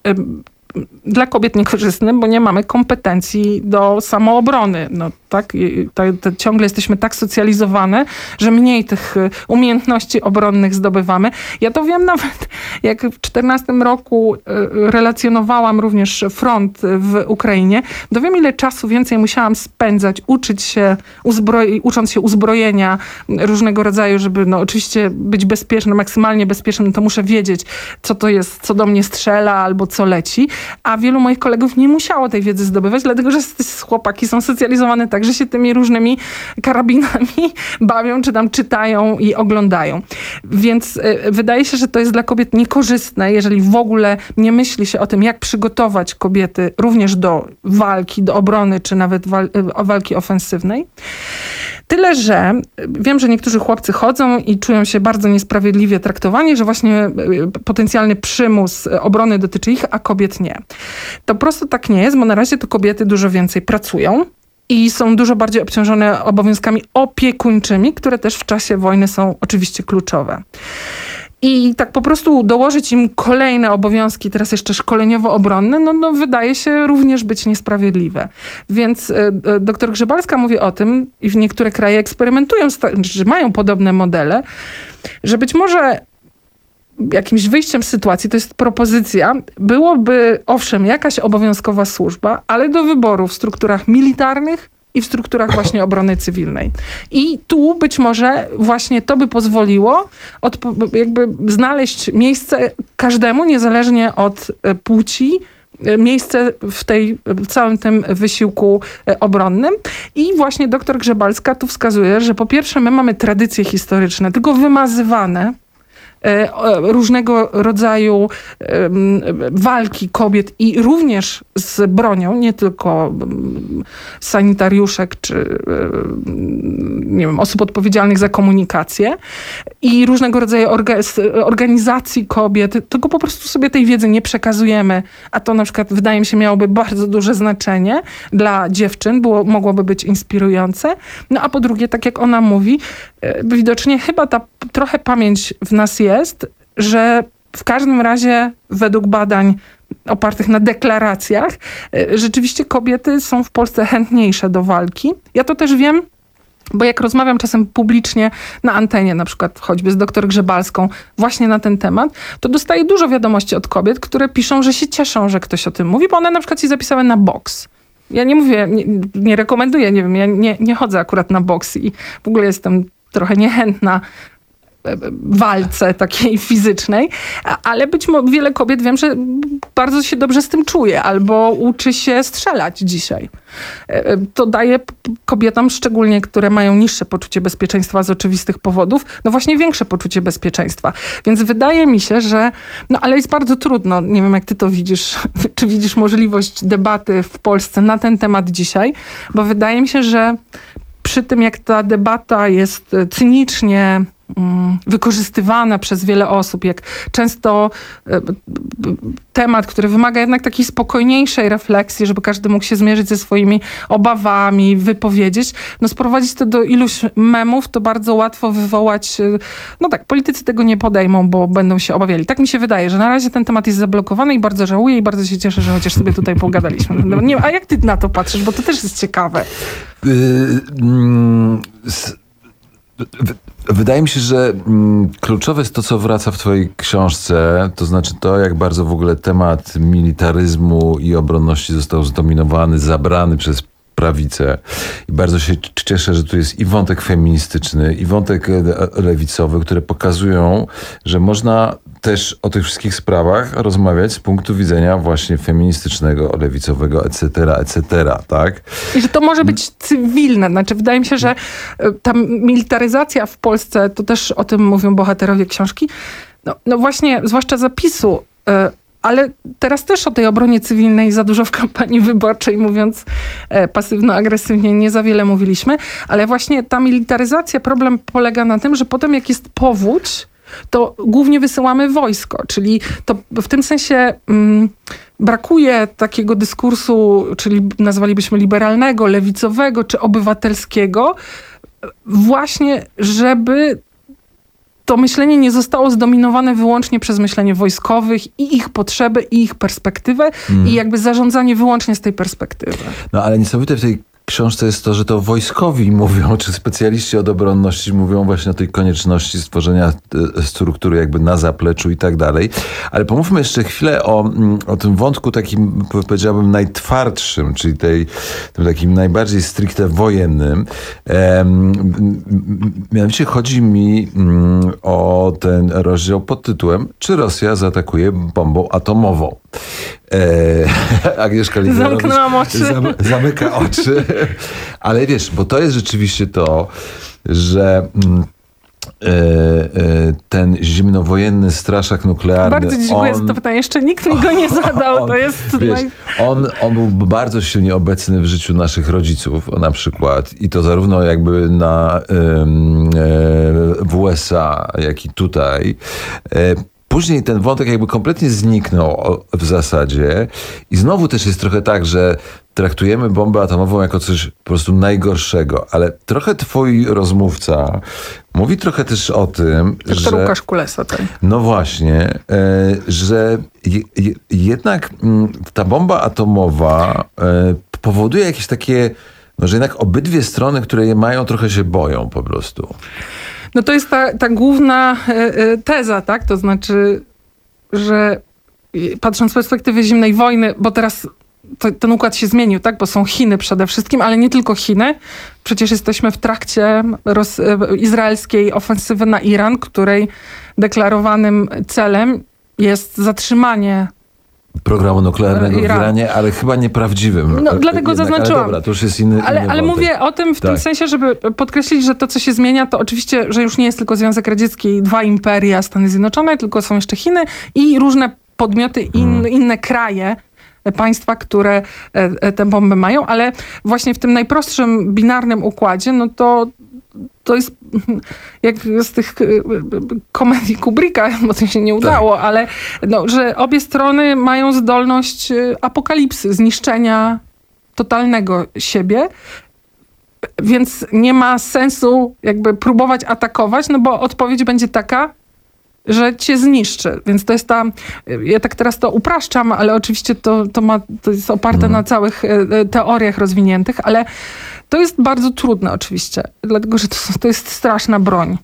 dla kobiet niekorzystny, bo nie mamy kompetencji do samoobrony. No, tak? I to, to ciągle jesteśmy tak socjalizowane, że mniej tych umiejętności obronnych zdobywamy. Ja to wiem nawet, jak w czternastym roku relacjonowałam również front w Ukrainie, to wiem, ile czasu więcej musiałam spędzać, uczyć się, uzbroi- ucząc się uzbrojenia różnego rodzaju, żeby no, oczywiście być bezpiecznym, maksymalnie bezpiecznym, to muszę wiedzieć, co to jest, co do mnie strzela albo co leci. A wielu moich kolegów nie musiało tej wiedzy zdobywać, dlatego że chłopaki są socjalizowane tak, że się tymi różnymi karabinami bawią, czy tam czytają i oglądają. Więc y, wydaje się, że to jest dla kobiet niekorzystne, jeżeli w ogóle nie myśli się o tym, jak przygotować kobiety również do walki, do obrony, czy nawet wal, y, walki ofensywnej. Tyle, że wiem, że niektórzy chłopcy chodzą i czują się bardzo niesprawiedliwie traktowani, że właśnie potencjalny przymus obrony dotyczy ich, a kobiet nie. To po prostu tak nie jest, bo na razie to kobiety dużo więcej pracują i są dużo bardziej obciążone obowiązkami opiekuńczymi, które też w czasie wojny są oczywiście kluczowe. I tak po prostu dołożyć im kolejne obowiązki, teraz jeszcze szkoleniowo-obronne, no, no wydaje się również być niesprawiedliwe. Więc y, y, doktor Grzebalska mówi o tym, i w niektóre kraje eksperymentują, że mają podobne modele, że być może jakimś wyjściem z sytuacji, to jest propozycja, byłoby owszem jakaś obowiązkowa służba, ale do wyboru w strukturach militarnych i w strukturach właśnie obrony cywilnej. I tu być może właśnie to by pozwoliło odpo- jakby znaleźć miejsce każdemu, niezależnie od płci, miejsce w tej, w całym tym wysiłku obronnym. I właśnie doktor Grzebalska tu wskazuje, że po pierwsze my mamy tradycje historyczne, tylko wymazywane, różnego rodzaju walki kobiet i również z bronią, nie tylko sanitariuszek czy nie wiem, osób odpowiedzialnych za komunikację i różnego rodzaju orga- organizacji kobiet, tylko po prostu sobie tej wiedzy nie przekazujemy, a to na przykład wydaje mi się miałoby bardzo duże znaczenie dla dziewczyn, było, mogłoby być inspirujące. No a po drugie, tak jak ona mówi, widocznie chyba ta trochę pamięć w nas jest, że w każdym razie według badań opartych na deklaracjach rzeczywiście kobiety są w Polsce chętniejsze do walki. Ja to też wiem, bo jak rozmawiam czasem publicznie na antenie, na przykład choćby z doktor Grzebalską właśnie na ten temat, to dostaję dużo wiadomości od kobiet, które piszą, że się cieszą, że ktoś o tym mówi, bo one na przykład się zapisały na boks. Ja nie mówię, nie, nie rekomenduję, nie wiem, ja nie, nie chodzę akurat na boks i w ogóle jestem trochę niechętna walce takiej fizycznej, ale być może wiele kobiet wiem, że bardzo się dobrze z tym czuje albo uczy się strzelać dzisiaj. To daje kobietom, szczególnie które mają niższe poczucie bezpieczeństwa z oczywistych powodów, no właśnie większe poczucie bezpieczeństwa. Więc wydaje mi się, że no ale jest bardzo trudno, nie wiem jak ty to widzisz, czy widzisz możliwość debaty w Polsce na ten temat dzisiaj, bo wydaje mi się, że przy tym jak ta debata jest cynicznie wykorzystywana przez wiele osób, jak często temat, który wymaga jednak takiej spokojniejszej refleksji, żeby każdy mógł się zmierzyć ze swoimi obawami, wypowiedzieć, no sprowadzić to do iluś memów, to bardzo łatwo wywołać, no tak, politycy tego nie podejmą, bo będą się obawiali. Tak mi się wydaje, że na razie ten temat jest zablokowany i bardzo żałuję i bardzo się cieszę, że chociaż sobie tutaj pogadaliśmy. No, nie, a jak ty na to patrzysz, bo to też jest ciekawe. Yy, mm, s- Wydaje mi się, że mm, kluczowe jest to, co wraca w twojej książce, to znaczy to, jak bardzo w ogóle temat militaryzmu i obronności został zdominowany, zabrany przez prawicę. I bardzo się cieszę, że tu jest i wątek feministyczny, i wątek lewicowy, które pokazują, że można też o tych wszystkich sprawach rozmawiać z punktu widzenia właśnie feministycznego, lewicowego, et cetera, et cetera, tak? I że to może być cywilne. Znaczy, wydaje mi się, że ta militaryzacja w Polsce, to też o tym mówią bohaterowie książki, no, no właśnie, zwłaszcza zapisu, ale teraz też o tej obronie cywilnej za dużo w kampanii wyborczej, mówiąc pasywno-agresywnie, nie za wiele mówiliśmy, ale właśnie ta militaryzacja, problem polega na tym, że potem jak jest powódź, to głównie wysyłamy wojsko, czyli to w tym sensie mm, brakuje takiego dyskursu, czyli nazwalibyśmy liberalnego, lewicowego czy obywatelskiego, właśnie żeby to myślenie nie zostało zdominowane wyłącznie przez myślenie wojskowych i ich potrzeby, i ich perspektywę mm. i jakby zarządzanie wyłącznie z tej perspektywy. No ale niesamowite w tej książce jest to, że to wojskowi mówią, czy specjaliści od obronności mówią właśnie o tej konieczności stworzenia struktury jakby na zapleczu i tak dalej. Ale pomówmy jeszcze chwilę o, o tym wątku takim, powiedziałbym, najtwardszym, czyli tej, tym takim najbardziej stricte wojennym. Ehm, mianowicie chodzi mi mm, o ten rozdział pod tytułem Czy Rosja zaatakuje bombą atomową? E, Agnieszka Lichner Zamknęłam oczy. Zam, zamyka oczy. Ale wiesz, bo to jest rzeczywiście to, że mm, e, e, ten zimnowojenny straszak nuklearny... Bardzo dziękuję on, za to pytanie. Jeszcze nikt mi go nie zadał. On, to jest... wiesz, on, on był bardzo silnie obecny w życiu naszych rodziców na przykład. I to zarówno jakby na um, w U S A, jak i tutaj. E, Później ten wątek jakby kompletnie zniknął w zasadzie i znowu też jest trochę tak, że traktujemy bombę atomową jako coś po prostu najgorszego, ale trochę twój rozmówca mówi trochę też o tym, Doktor że... Łukasz Kulesa, tak. No właśnie, e, że je, je, jednak m, ta bomba atomowa e, powoduje jakieś takie, no, że jednak obydwie strony, które je mają, trochę się boją po prostu. No to jest ta, ta główna teza, tak? To znaczy, że patrząc z perspektywy zimnej wojny, bo teraz to, ten układ się zmienił, tak? Bo są Chiny przede wszystkim, ale nie tylko Chiny. Przecież jesteśmy w trakcie roz, izraelskiej ofensywy na Iran, której deklarowanym celem jest zatrzymanie programu nuklearnego w Iranie, ale chyba nieprawdziwym. No, dlatego jednak, zaznaczyłam. Ale dobra, to już jest inny, ale, inny ale mówię o tym w tak. tym sensie, żeby podkreślić, że to, co się zmienia, to oczywiście, że już nie jest tylko Związek Radziecki i dwa imperia, Stany Zjednoczone, tylko są jeszcze Chiny i różne podmioty, in, hmm. inne kraje, państwa, które te bomby mają, ale właśnie w tym najprostszym binarnym układzie, no to to jest jak z tych komedii Kubricka, bo to się nie udało, tak. ale no, że obie strony mają zdolność apokalipsy, zniszczenia totalnego siebie, więc nie ma sensu jakby próbować atakować, no bo odpowiedź będzie taka, że cię zniszczy. Więc to jest ta, ja tak teraz to upraszczam, ale oczywiście to, to, ma, to jest oparte mm. na całych teoriach rozwiniętych, ale to jest bardzo trudne oczywiście, dlatego że to, to jest straszna broń.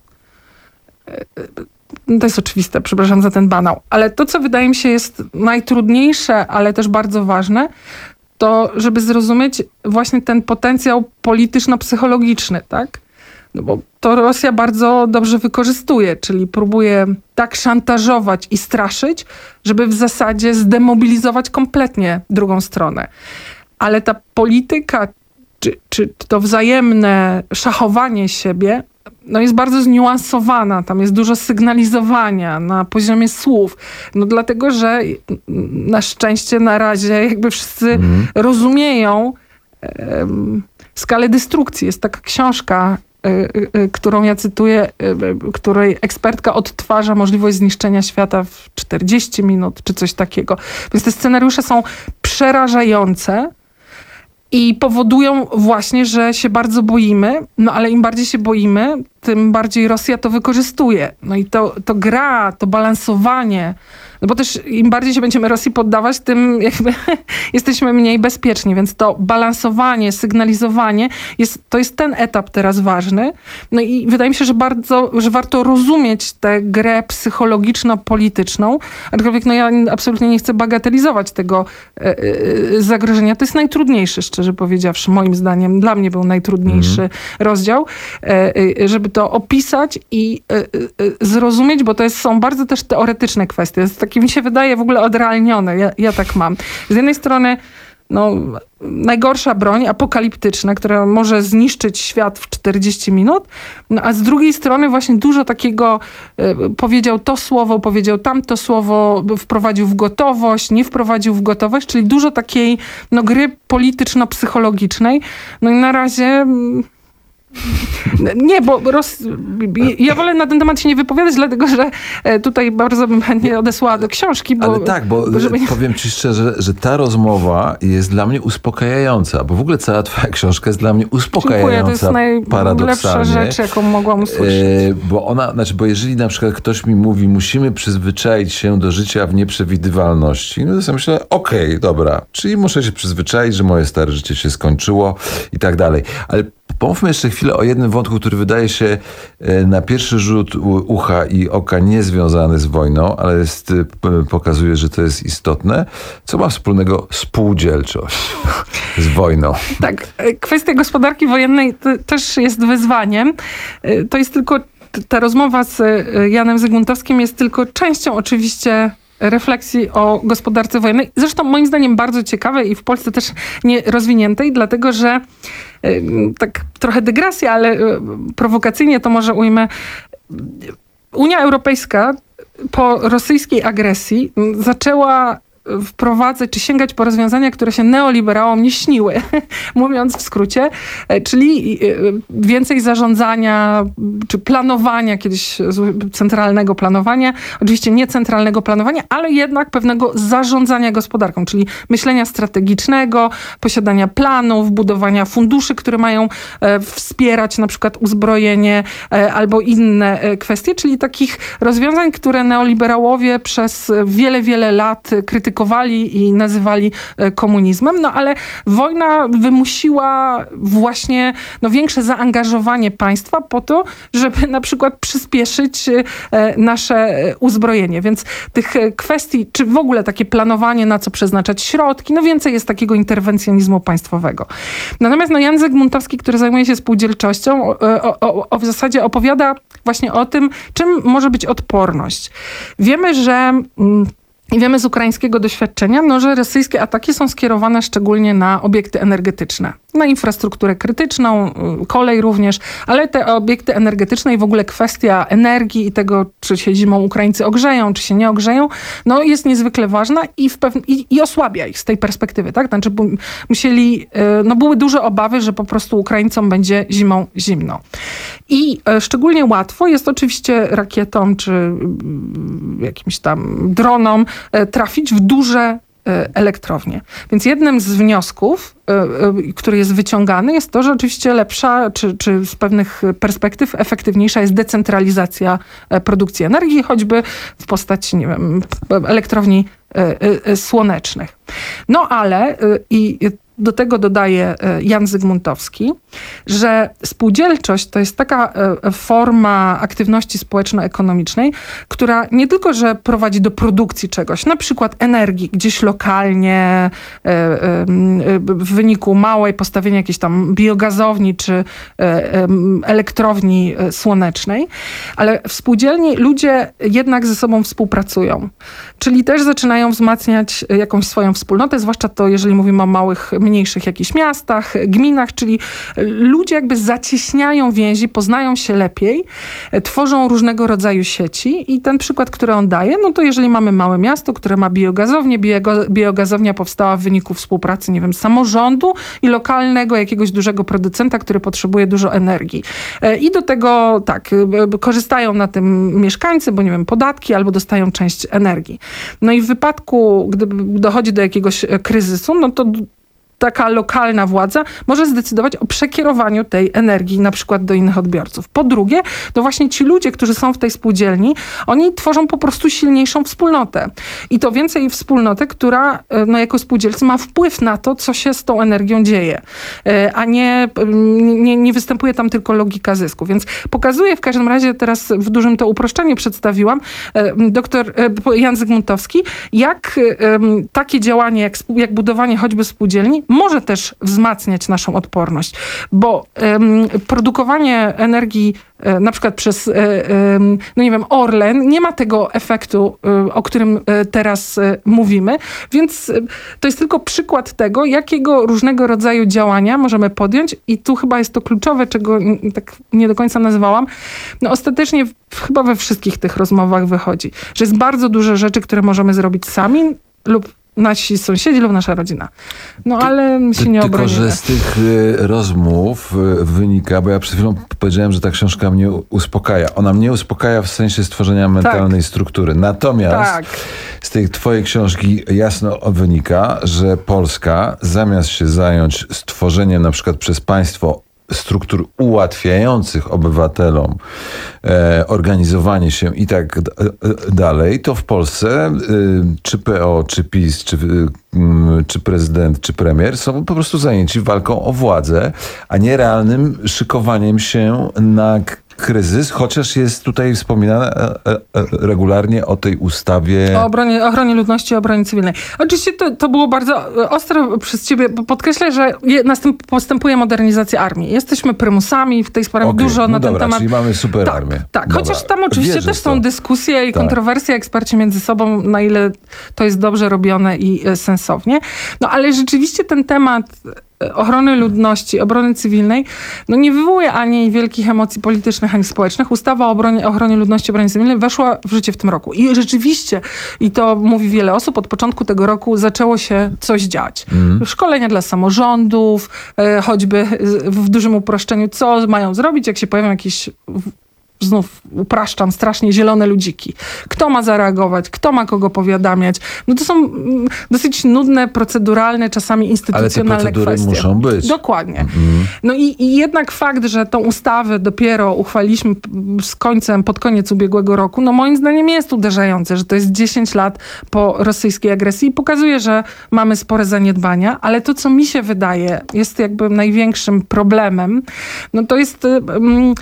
To jest oczywiste, przepraszam za ten banał. Ale to, co wydaje mi się jest najtrudniejsze, ale też bardzo ważne, to żeby zrozumieć właśnie ten potencjał polityczno-psychologiczny, tak? No bo to Rosja bardzo dobrze wykorzystuje, czyli próbuje tak szantażować i straszyć, żeby w zasadzie zdemobilizować kompletnie drugą stronę. Ale ta polityka, czy, czy to wzajemne szachowanie siebie, no jest bardzo zniuansowana. Tam jest dużo sygnalizowania na poziomie słów. No dlatego, że na szczęście na razie jakby wszyscy mm. rozumieją um, skalę destrukcji. Jest taka książka, którą ja cytuję, której ekspertka odtwarza możliwość zniszczenia świata w czterdzieści minut, czy coś takiego. Więc te scenariusze są przerażające i powodują właśnie, że się bardzo boimy, no ale im bardziej się boimy, tym bardziej Rosja to wykorzystuje. No i to, to gra, to balansowanie, no bo też im bardziej się będziemy Rosji poddawać, tym jakby jesteśmy mniej bezpieczni, więc to balansowanie, sygnalizowanie, jest, to jest ten etap teraz ważny. No i wydaje mi się, że bardzo, że warto rozumieć tę grę psychologiczno-polityczną, aczkolwiek no ja absolutnie nie chcę bagatelizować tego e, e, zagrożenia. To jest najtrudniejszy, szczerze powiedziawszy, moim zdaniem. Dla mnie był najtrudniejszy mm. rozdział, e, e, żeby to opisać i e, e, zrozumieć, bo to jest, są bardzo też teoretyczne kwestie. To jest takie, mi się wydaje, w ogóle odrealnione. Ja, ja tak mam. Z jednej strony no, najgorsza broń apokaliptyczna, która może zniszczyć świat w czterdzieści minut, no, a z drugiej strony właśnie dużo takiego y, powiedział to słowo, powiedział tamto słowo, wprowadził w gotowość, nie wprowadził w gotowość, czyli dużo takiej no, gry polityczno-psychologicznej. No i na razie... Nie, bo roz... ja wolę na ten temat się nie wypowiadać, dlatego że tutaj bardzo bym chętnie odesłała do książki. Bo, Ale tak, bo żeby... powiem ci szczerze, że ta rozmowa jest dla mnie uspokajająca, bo w ogóle cała twoja książka jest dla mnie uspokajająca. Dziękuję, to jest najlepsza rzecz, jaką mogłam usłyszeć. E, bo ona, znaczy, bo jeżeli na przykład ktoś mi mówi, musimy przyzwyczaić się do życia w nieprzewidywalności, no to sobie myślę, okej, okay, dobra, czyli muszę się przyzwyczaić, że moje stare życie się skończyło i tak dalej. Ale pomówmy jeszcze chwilę o jednym wątku, który wydaje się na pierwszy rzut ucha i oka niezwiązany z wojną, ale jest, pokazuje, że to jest istotne. Co ma wspólnego spółdzielczość z wojną? Tak, kwestia gospodarki wojennej też jest wyzwaniem. To jest tylko, ta rozmowa z Janem Zygmuntowskim jest tylko częścią oczywiście refleksji o gospodarce wojennej. Zresztą moim zdaniem bardzo ciekawej i w Polsce też nie rozwiniętej, dlatego że tak trochę dygresja, ale prowokacyjnie to może ujmę. Unia Europejska po rosyjskiej agresji zaczęła wprowadzać, czy sięgać po rozwiązania, które się neoliberałom nie śniły, mówiąc w skrócie, czyli więcej zarządzania, czy planowania, kiedyś centralnego planowania, oczywiście nie centralnego planowania, ale jednak pewnego zarządzania gospodarką, czyli myślenia strategicznego, posiadania planów, budowania funduszy, które mają wspierać na przykład uzbrojenie albo inne kwestie, czyli takich rozwiązań, które neoliberałowie przez wiele, wiele lat krytykowali i nazywali komunizmem, no ale wojna wymusiła właśnie no, większe zaangażowanie państwa po to, żeby na przykład przyspieszyć nasze uzbrojenie. Więc tych kwestii, czy w ogóle takie planowanie, na co przeznaczać środki, no więcej jest takiego interwencjonizmu państwowego. Natomiast no, Jan Zygmuntowski, który zajmuje się spółdzielczością, o, o, o, w zasadzie opowiada właśnie o tym, czym może być odporność. Wiemy, że I wiemy z ukraińskiego doświadczenia, no, że rosyjskie ataki są skierowane szczególnie na obiekty energetyczne, na infrastrukturę krytyczną, kolej również, ale te obiekty energetyczne i w ogóle kwestia energii i tego, czy się zimą Ukraińcy ogrzeją, czy się nie ogrzeją, no jest niezwykle ważna i, w pewn- i, i osłabia ich z tej perspektywy, tak? Znaczy musieli, no były duże obawy, że po prostu Ukraińcom będzie zimą zimno. I szczególnie łatwo jest oczywiście rakietom, czy jakimś tam dronom trafić w duże elektrownie. Więc jednym z wniosków, który jest wyciągany, jest to, że oczywiście lepsza, czy, czy z pewnych perspektyw efektywniejsza jest decentralizacja produkcji energii, choćby w postaci, nie wiem, elektrowni słonecznych. No ale i do tego dodaje Jan Zygmuntowski, że spółdzielczość to jest taka forma aktywności społeczno-ekonomicznej, która nie tylko, że prowadzi do produkcji czegoś, na przykład energii gdzieś lokalnie w wyniku małej postawienia jakiejś tam biogazowni czy elektrowni słonecznej, ale w spółdzielni ludzie jednak ze sobą współpracują. Czyli też zaczynają wzmacniać jakąś swoją wspólnotę, zwłaszcza to, jeżeli mówimy o małych, mniejszych jakichś miastach, gminach, czyli ludzie jakby zacieśniają więzi, poznają się lepiej, tworzą różnego rodzaju sieci i ten przykład, który on daje, no to jeżeli mamy małe miasto, które ma biogazownię, biogo- biogazownia powstała w wyniku współpracy, nie wiem, samorządu i lokalnego jakiegoś dużego producenta, który potrzebuje dużo energii. I do tego tak, korzystają na tym mieszkańcy, bo nie wiem, podatki albo dostają część energii. No i w wypadku, gdy dochodzi do jakiegoś kryzysu, no to taka lokalna władza może zdecydować o przekierowaniu tej energii na przykład do innych odbiorców. Po drugie, to właśnie ci ludzie, którzy są w tej spółdzielni, oni tworzą po prostu silniejszą wspólnotę. I to więcej wspólnotę, która no, jako spółdzielcy ma wpływ na to, co się z tą energią dzieje. A nie, nie, nie występuje tam tylko logika zysku. Więc pokazuję w każdym razie, teraz w dużym to uproszczeniu przedstawiłam, doktor Jan Zygmuntowski, jak takie działanie, jak, jak budowanie choćby spółdzielni może też wzmacniać naszą odporność. Bo um, produkowanie energii na przykład przez, no nie wiem, Orlen, nie ma tego efektu, o którym teraz mówimy, więc to jest tylko przykład tego, jakiego różnego rodzaju działania możemy podjąć i tu chyba jest to kluczowe, czego tak nie do końca nazwałam. No ostatecznie chyba we wszystkich tych rozmowach wychodzi, że jest bardzo dużo rzeczy, które możemy zrobić sami lub nasi sąsiedzi lub nasza rodzina. No ale my się nie obronimy. Tylko, że z tych y, rozmów y, wynika, bo ja przed chwilą powiedziałem, że ta książka mnie uspokaja. Ona mnie uspokaja w sensie stworzenia mentalnej tak. struktury. Natomiast tak. z tej twojej książki jasno wynika, że Polska zamiast się zająć stworzeniem na przykład przez państwo struktur ułatwiających obywatelom e, organizowanie się i tak d- dalej, to w Polsce y, czy P O, czy PiS, czy, y, czy prezydent, czy premier są po prostu zajęci walką o władzę, a nie realnym szykowaniem się na kryzys, chociaż jest tutaj wspominane regularnie o tej ustawie... O obronie, ochronie ludności i obronie cywilnej. Oczywiście to, to było bardzo ostro przez ciebie, bo podkreślę, że je, następ, postępuje modernizacja armii. Jesteśmy prymusami w tej sprawie, okay, dużo no na dobra, ten temat. Czyli mamy super tak, armię. Tak, dobra. chociaż tam oczywiście Wierzę też są to. dyskusje i tak. kontrowersje, eksperci między sobą, na ile to jest dobrze robione i e, sensownie. No ale rzeczywiście ten temat ochrony ludności, obrony cywilnej, no nie wywołuje ani wielkich emocji politycznych, ani społecznych. Ustawa o obronie, ochronie ludności i obronie cywilnej weszła w życie w tym roku. I rzeczywiście, i to mówi wiele osób, od początku tego roku zaczęło się coś dziać. Mm. Szkolenia dla samorządów, e, choćby w dużym uproszczeniu, co mają zrobić, jak się pojawią jakieś... znów upraszczam, strasznie zielone ludziki. Kto ma zareagować? Kto ma kogo powiadamiać? No to są dosyć nudne, proceduralne, czasami instytucjonalne Ale te procedury kwestie. muszą być. Dokładnie. Mm. No i, i jednak fakt, że tą ustawę dopiero uchwaliliśmy z końcem, pod koniec ubiegłego roku, no moim zdaniem jest uderzające, że to jest dziesięć lat po rosyjskiej agresji i pokazuje, że mamy spore zaniedbania, ale to, co mi się wydaje, jest jakby największym problemem, no to jest... Um,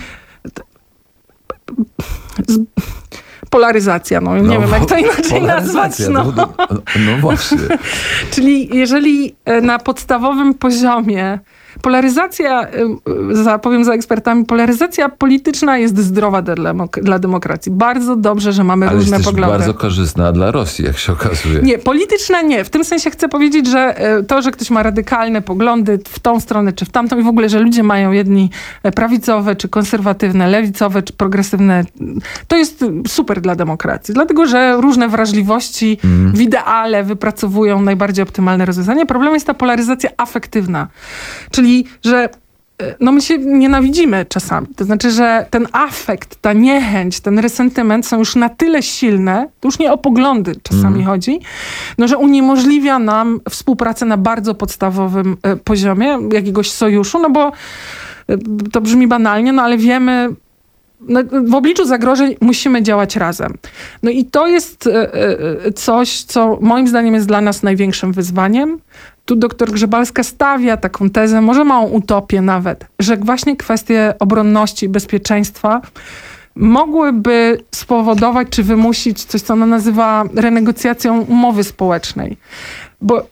polaryzacja, no nie no, wiem jak to inaczej nazwać. No, no, no właśnie. Czyli jeżeli na podstawowym poziomie polaryzacja, za, powiem za ekspertami, polaryzacja polityczna jest zdrowa dla, dla demokracji. Bardzo dobrze, że mamy Ale różne jest poglądy. bardzo korzystna dla Rosji, jak się okazuje. Nie, polityczna nie. W tym sensie chcę powiedzieć, że to, że ktoś ma radykalne poglądy w tą stronę czy w tamtą i w ogóle, że ludzie mają jedni prawicowe, czy konserwatywne, lewicowe, czy progresywne, to jest super dla demokracji. Dlatego, że różne wrażliwości mm. w ideale wypracowują najbardziej optymalne rozwiązanie. Problemem jest ta polaryzacja afektywna. Czyli Czyli, że no my się nienawidzimy czasami. To znaczy, że ten afekt, ta niechęć, ten resentyment są już na tyle silne, to już nie o poglądy czasami mm. chodzi, no, że uniemożliwia nam współpracę na bardzo podstawowym y, poziomie jakiegoś sojuszu, no bo y, to brzmi banalnie, no ale wiemy, no, w obliczu zagrożeń musimy działać razem. No i to jest y, y, coś, co moim zdaniem jest dla nas największym wyzwaniem. Tu doktor Grzebalska stawia taką tezę, może małą utopię nawet, że właśnie kwestie obronności i bezpieczeństwa mogłyby spowodować czy wymusić coś, co ona nazywa renegocjacją umowy społecznej. Bo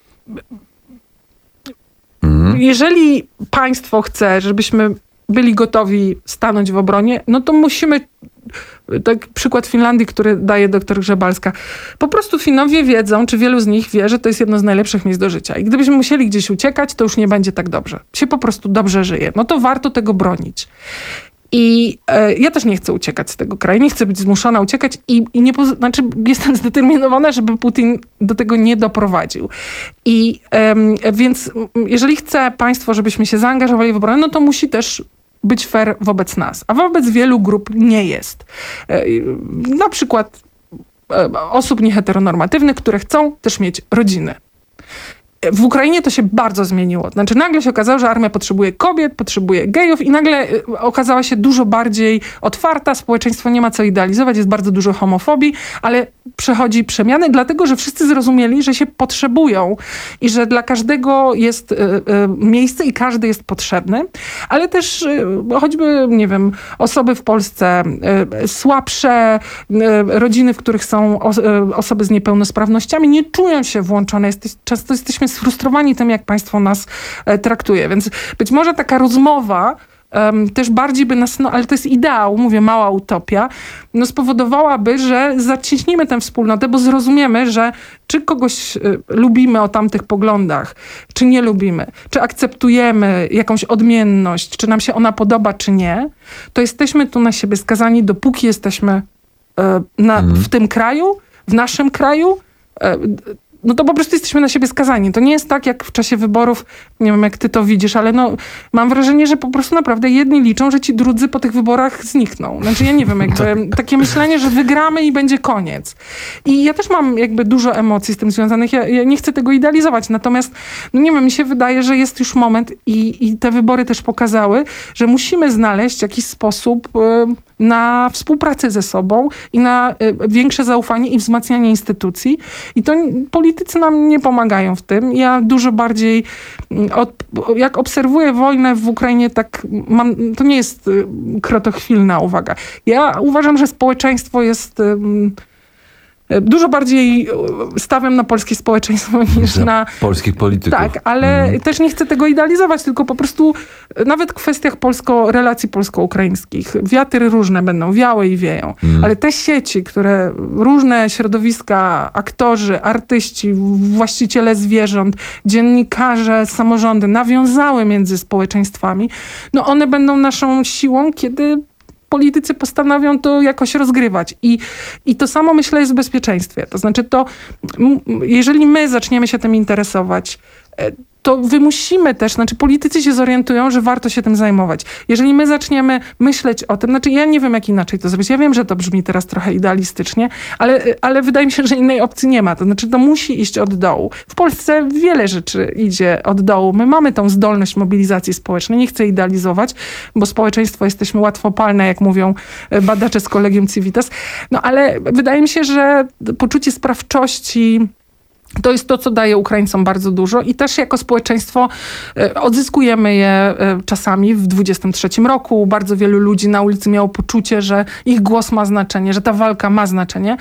mhm. jeżeli państwo chce, żebyśmy byli gotowi stanąć w obronie, no to musimy, tak przykład Finlandii, który daje doktor Grzebalska, po prostu Finowie wiedzą, czy wielu z nich wie, że to jest jedno z najlepszych miejsc do życia. I gdybyśmy musieli gdzieś uciekać, to już nie będzie tak dobrze. Się po prostu dobrze żyje. No to warto tego bronić. I e, ja też nie chcę uciekać z tego kraju, nie chcę być zmuszona uciekać i, i nie, znaczy jestem zdeterminowana, żeby Putin do tego nie doprowadził. I e, więc jeżeli chce państwo, żebyśmy się zaangażowali w obronę, no to musi też być fair wobec nas. A wobec wielu grup nie jest. E, na przykład e, osób nieheteronormatywnych, które chcą też mieć rodziny. W Ukrainie to się bardzo zmieniło. Znaczy nagle się okazało, że armia potrzebuje kobiet, potrzebuje gejów i nagle okazała się dużo bardziej otwarta. Społeczeństwo nie ma co idealizować, jest bardzo dużo homofobii, ale przechodzi przemiany, dlatego że wszyscy zrozumieli, że się potrzebują i że dla każdego jest y, y, miejsce i każdy jest potrzebny. Ale też y, choćby, nie wiem, osoby w Polsce y, słabsze, y, rodziny, w których są os y, osoby z niepełnosprawnościami, nie czują się włączone. Jesteś, często jesteśmy sfrustrowani tym, jak państwo nas e, traktuje. Więc być może taka rozmowa um, też bardziej by nas, no ale to jest ideał, mówię, mała utopia, no spowodowałaby, że zacieśnimy tę wspólnotę, bo zrozumiemy, że czy kogoś y, lubimy o tamtych poglądach, czy nie lubimy, czy akceptujemy jakąś odmienność, czy nam się ona podoba, czy nie, to jesteśmy tu na siebie skazani, dopóki jesteśmy y, na, mm. w tym kraju, w naszym kraju, y, no to po prostu jesteśmy na siebie skazani. To nie jest tak, jak w czasie wyborów, nie wiem jak ty to widzisz, ale no mam wrażenie, że po prostu naprawdę jedni liczą, że ci drudzy po tych wyborach znikną. Znaczy ja nie wiem, jakby takie myślenie, że wygramy i będzie koniec. I ja też mam jakby dużo emocji z tym związanych. Ja, ja nie chcę tego idealizować, natomiast no nie wiem, mi się wydaje, że jest już moment i, i te wybory też pokazały, że musimy znaleźć jakiś sposób y, na współpracę ze sobą i na y, większe zaufanie i wzmacnianie instytucji. I to politycy nam nie pomagają w tym. Ja dużo bardziej, od, jak obserwuję wojnę w Ukrainie, tak mam, to nie jest y, krotochwilna uwaga. Ja uważam, że społeczeństwo jest... Y, Dużo bardziej stawiam na polskie społeczeństwo niż na, na polskich polityków. Tak, ale mm. też nie chcę tego idealizować, tylko po prostu nawet w kwestiach polsko, relacji polsko-ukraińskich. Wiatry różne będą, wiały i wieją. Mm. Ale te sieci, które różne środowiska, aktorzy, artyści, właściciele zwierząt, dziennikarze, samorządy nawiązały między społeczeństwami, no one będą naszą siłą, kiedy politycy postanowią to jakoś rozgrywać. I, I to samo myślę jest w bezpieczeństwie. To znaczy to, jeżeli my zaczniemy się tym interesować, to wymusimy też, znaczy politycy się zorientują, że warto się tym zajmować. Jeżeli my zaczniemy myśleć o tym, znaczy ja nie wiem, jak inaczej to zrobić. Ja wiem, że to brzmi teraz trochę idealistycznie, ale, ale wydaje mi się, że innej opcji nie ma. To znaczy to musi iść od dołu. W Polsce wiele rzeczy idzie od dołu. My mamy tą zdolność mobilizacji społecznej. Nie chcę idealizować, bo społeczeństwo jesteśmy łatwopalne, jak mówią badacze z Collegium Civitas. No ale wydaje mi się, że poczucie sprawczości to jest to, co daje Ukraińcom bardzo dużo i też jako społeczeństwo odzyskujemy je czasami. W dwudziestym trzecim roku bardzo wielu ludzi na ulicy miało poczucie, że ich głos ma znaczenie, że ta walka ma znaczenie.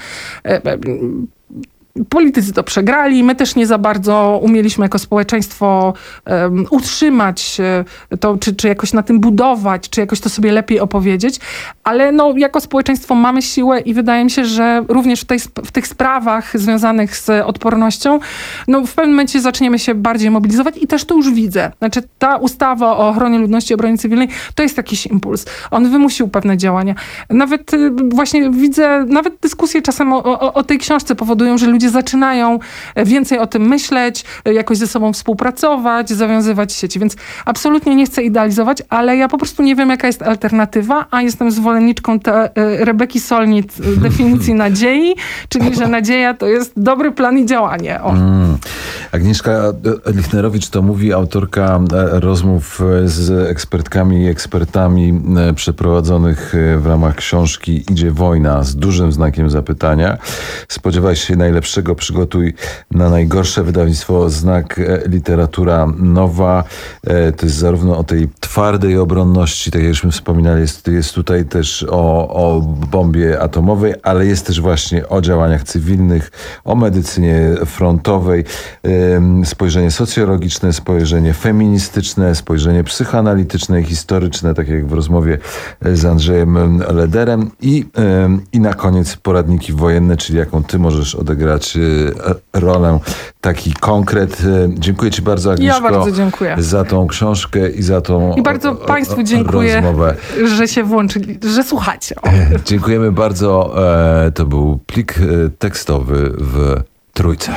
Politycy to przegrali, my też nie za bardzo umieliśmy jako społeczeństwo um, utrzymać to, czy, czy jakoś na tym budować, czy jakoś to sobie lepiej opowiedzieć, ale no, jako społeczeństwo mamy siłę i wydaje mi się, że również w, tej, w tych sprawach związanych z odpornością, no w pewnym momencie zaczniemy się bardziej mobilizować i też to już widzę. Znaczy ta ustawa o ochronie ludności i obronie cywilnej to jest jakiś impuls. On wymusił pewne działania. Nawet właśnie widzę, nawet dyskusje czasem o, o, o tej książce powodują, że ludzie zaczynają więcej o tym myśleć, jakoś ze sobą współpracować, zawiązywać sieci. Więc absolutnie nie chcę idealizować, ale ja po prostu nie wiem, jaka jest alternatywa, a jestem zwolenniczką te, Rebeki Solnit definicji nadziei, czyli że nadzieja to jest dobry plan i działanie. O. Mm. Agnieszka Lichnerowicz to mówi, autorka rozmów z ekspertkami i ekspertami przeprowadzonych w ramach książki Idzie wojna z dużym znakiem zapytania. Spodziewałeś się najlepszego, przygotuj na najgorsze. Wydawnictwo Znak, literatura nowa. To jest zarówno o tej twardej obronności, tak jak żeśmy wspominali, jest, jest tutaj też o, o bombie atomowej, ale jest też właśnie o działaniach cywilnych, o medycynie frontowej, spojrzenie socjologiczne, spojrzenie feministyczne, spojrzenie psychoanalityczne i historyczne, tak jak w rozmowie z Andrzejem Lederem i, i na koniec poradniki wojenne, czyli jaką ty możesz odegrać rolę, taki konkret. Dziękuję ci bardzo, Agnieszko, ja bardzo dziękuję za tą książkę i za tą I bardzo o, Państwu dziękuję, rozmowę. Że się włączyli, że słuchacie. O. Dziękujemy bardzo. To był plik tekstowy w Trójce.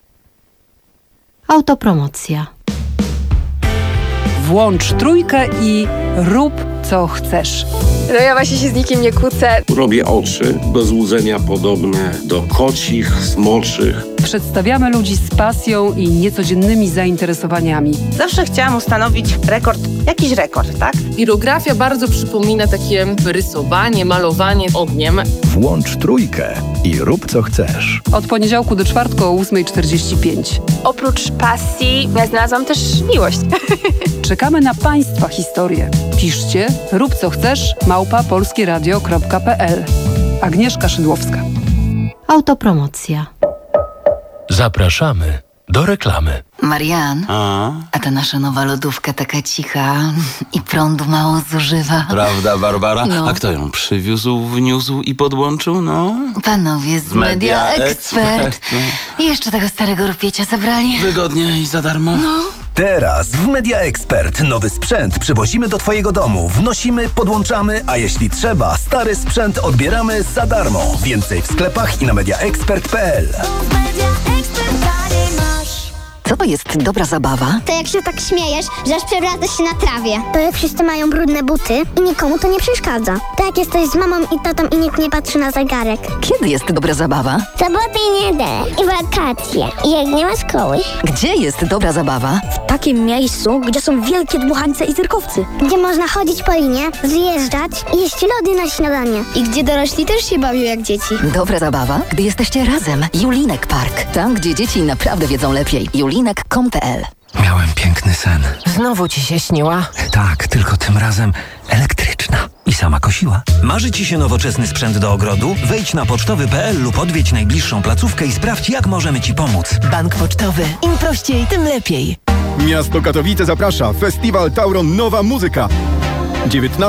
Autopromocja. Włącz Trójkę i rób co chcesz. No ja właśnie się z nikim nie kłócę. Robię oczy do złudzenia podobne do kocich, smoczych. Przedstawiamy ludzi z pasją i niecodziennymi zainteresowaniami. Zawsze chciałam ustanowić rekord, jakiś rekord, tak? Pirografia bardzo przypomina takie rysowanie, malowanie ogniem. Włącz trójkę i rób co chcesz. Od poniedziałku do czwartku o ósma czterdzieści pięć. Oprócz pasji ja znalazłam też miłość. Czekamy na Państwa historię. Piszcie rób co chcesz małpa polskieradio kropka p l. Agnieszka Szydłowska. Autopromocja. Zapraszamy do reklamy. Marian, A? a ta nasza nowa lodówka taka cicha i prądu mało zużywa. Prawda, Barbara? No. A kto ją przywiózł, wniósł i podłączył? No. Panowie z Media Expert. I jeszcze tego starego rupiecia zabrali. Wygodnie i za darmo. No. Teraz w Media Expert nowy sprzęt przywozimy do twojego domu. Wnosimy, podłączamy, a jeśli trzeba, stary sprzęt odbieramy za darmo. Więcej w sklepach i na mediaexpert kropka p l. Co to jest dobra zabawa? To jak się tak śmiejesz, że aż przewracasz się na trawie. To jak wszyscy mają brudne buty i nikomu to nie przeszkadza. To jak jesteś z mamą i tatą i nikt nie patrzy na zegarek. Kiedy jest dobra zabawa? Soboty i niedzielę i wakacje. I jak nie ma szkoły. Gdzie jest dobra zabawa? W takim miejscu, gdzie są wielkie dmuchańce i cyrkowcy. Gdzie można chodzić po linie, zjeżdżać i jeść lody na śniadanie. I gdzie dorośli też się bawią jak dzieci. Dobra zabawa, gdy jesteście razem. Julinek Park. Tam, gdzie dzieci naprawdę wiedzą lepiej. julinek kropka com kropka p l. Miałem piękny sen. Znowu ci się śniła? Tak, tylko tym razem elektryczna. I sama kosiła. Marzy ci się nowoczesny sprzęt do ogrodu? Wejdź na pocztowy kropka p l lub odwiedź najbliższą placówkę i sprawdź, jak możemy ci pomóc. Bank Pocztowy. Im prościej, tym lepiej. Miasto Katowice zaprasza. Festiwal Tauron Nowa Muzyka. dziewiętnastego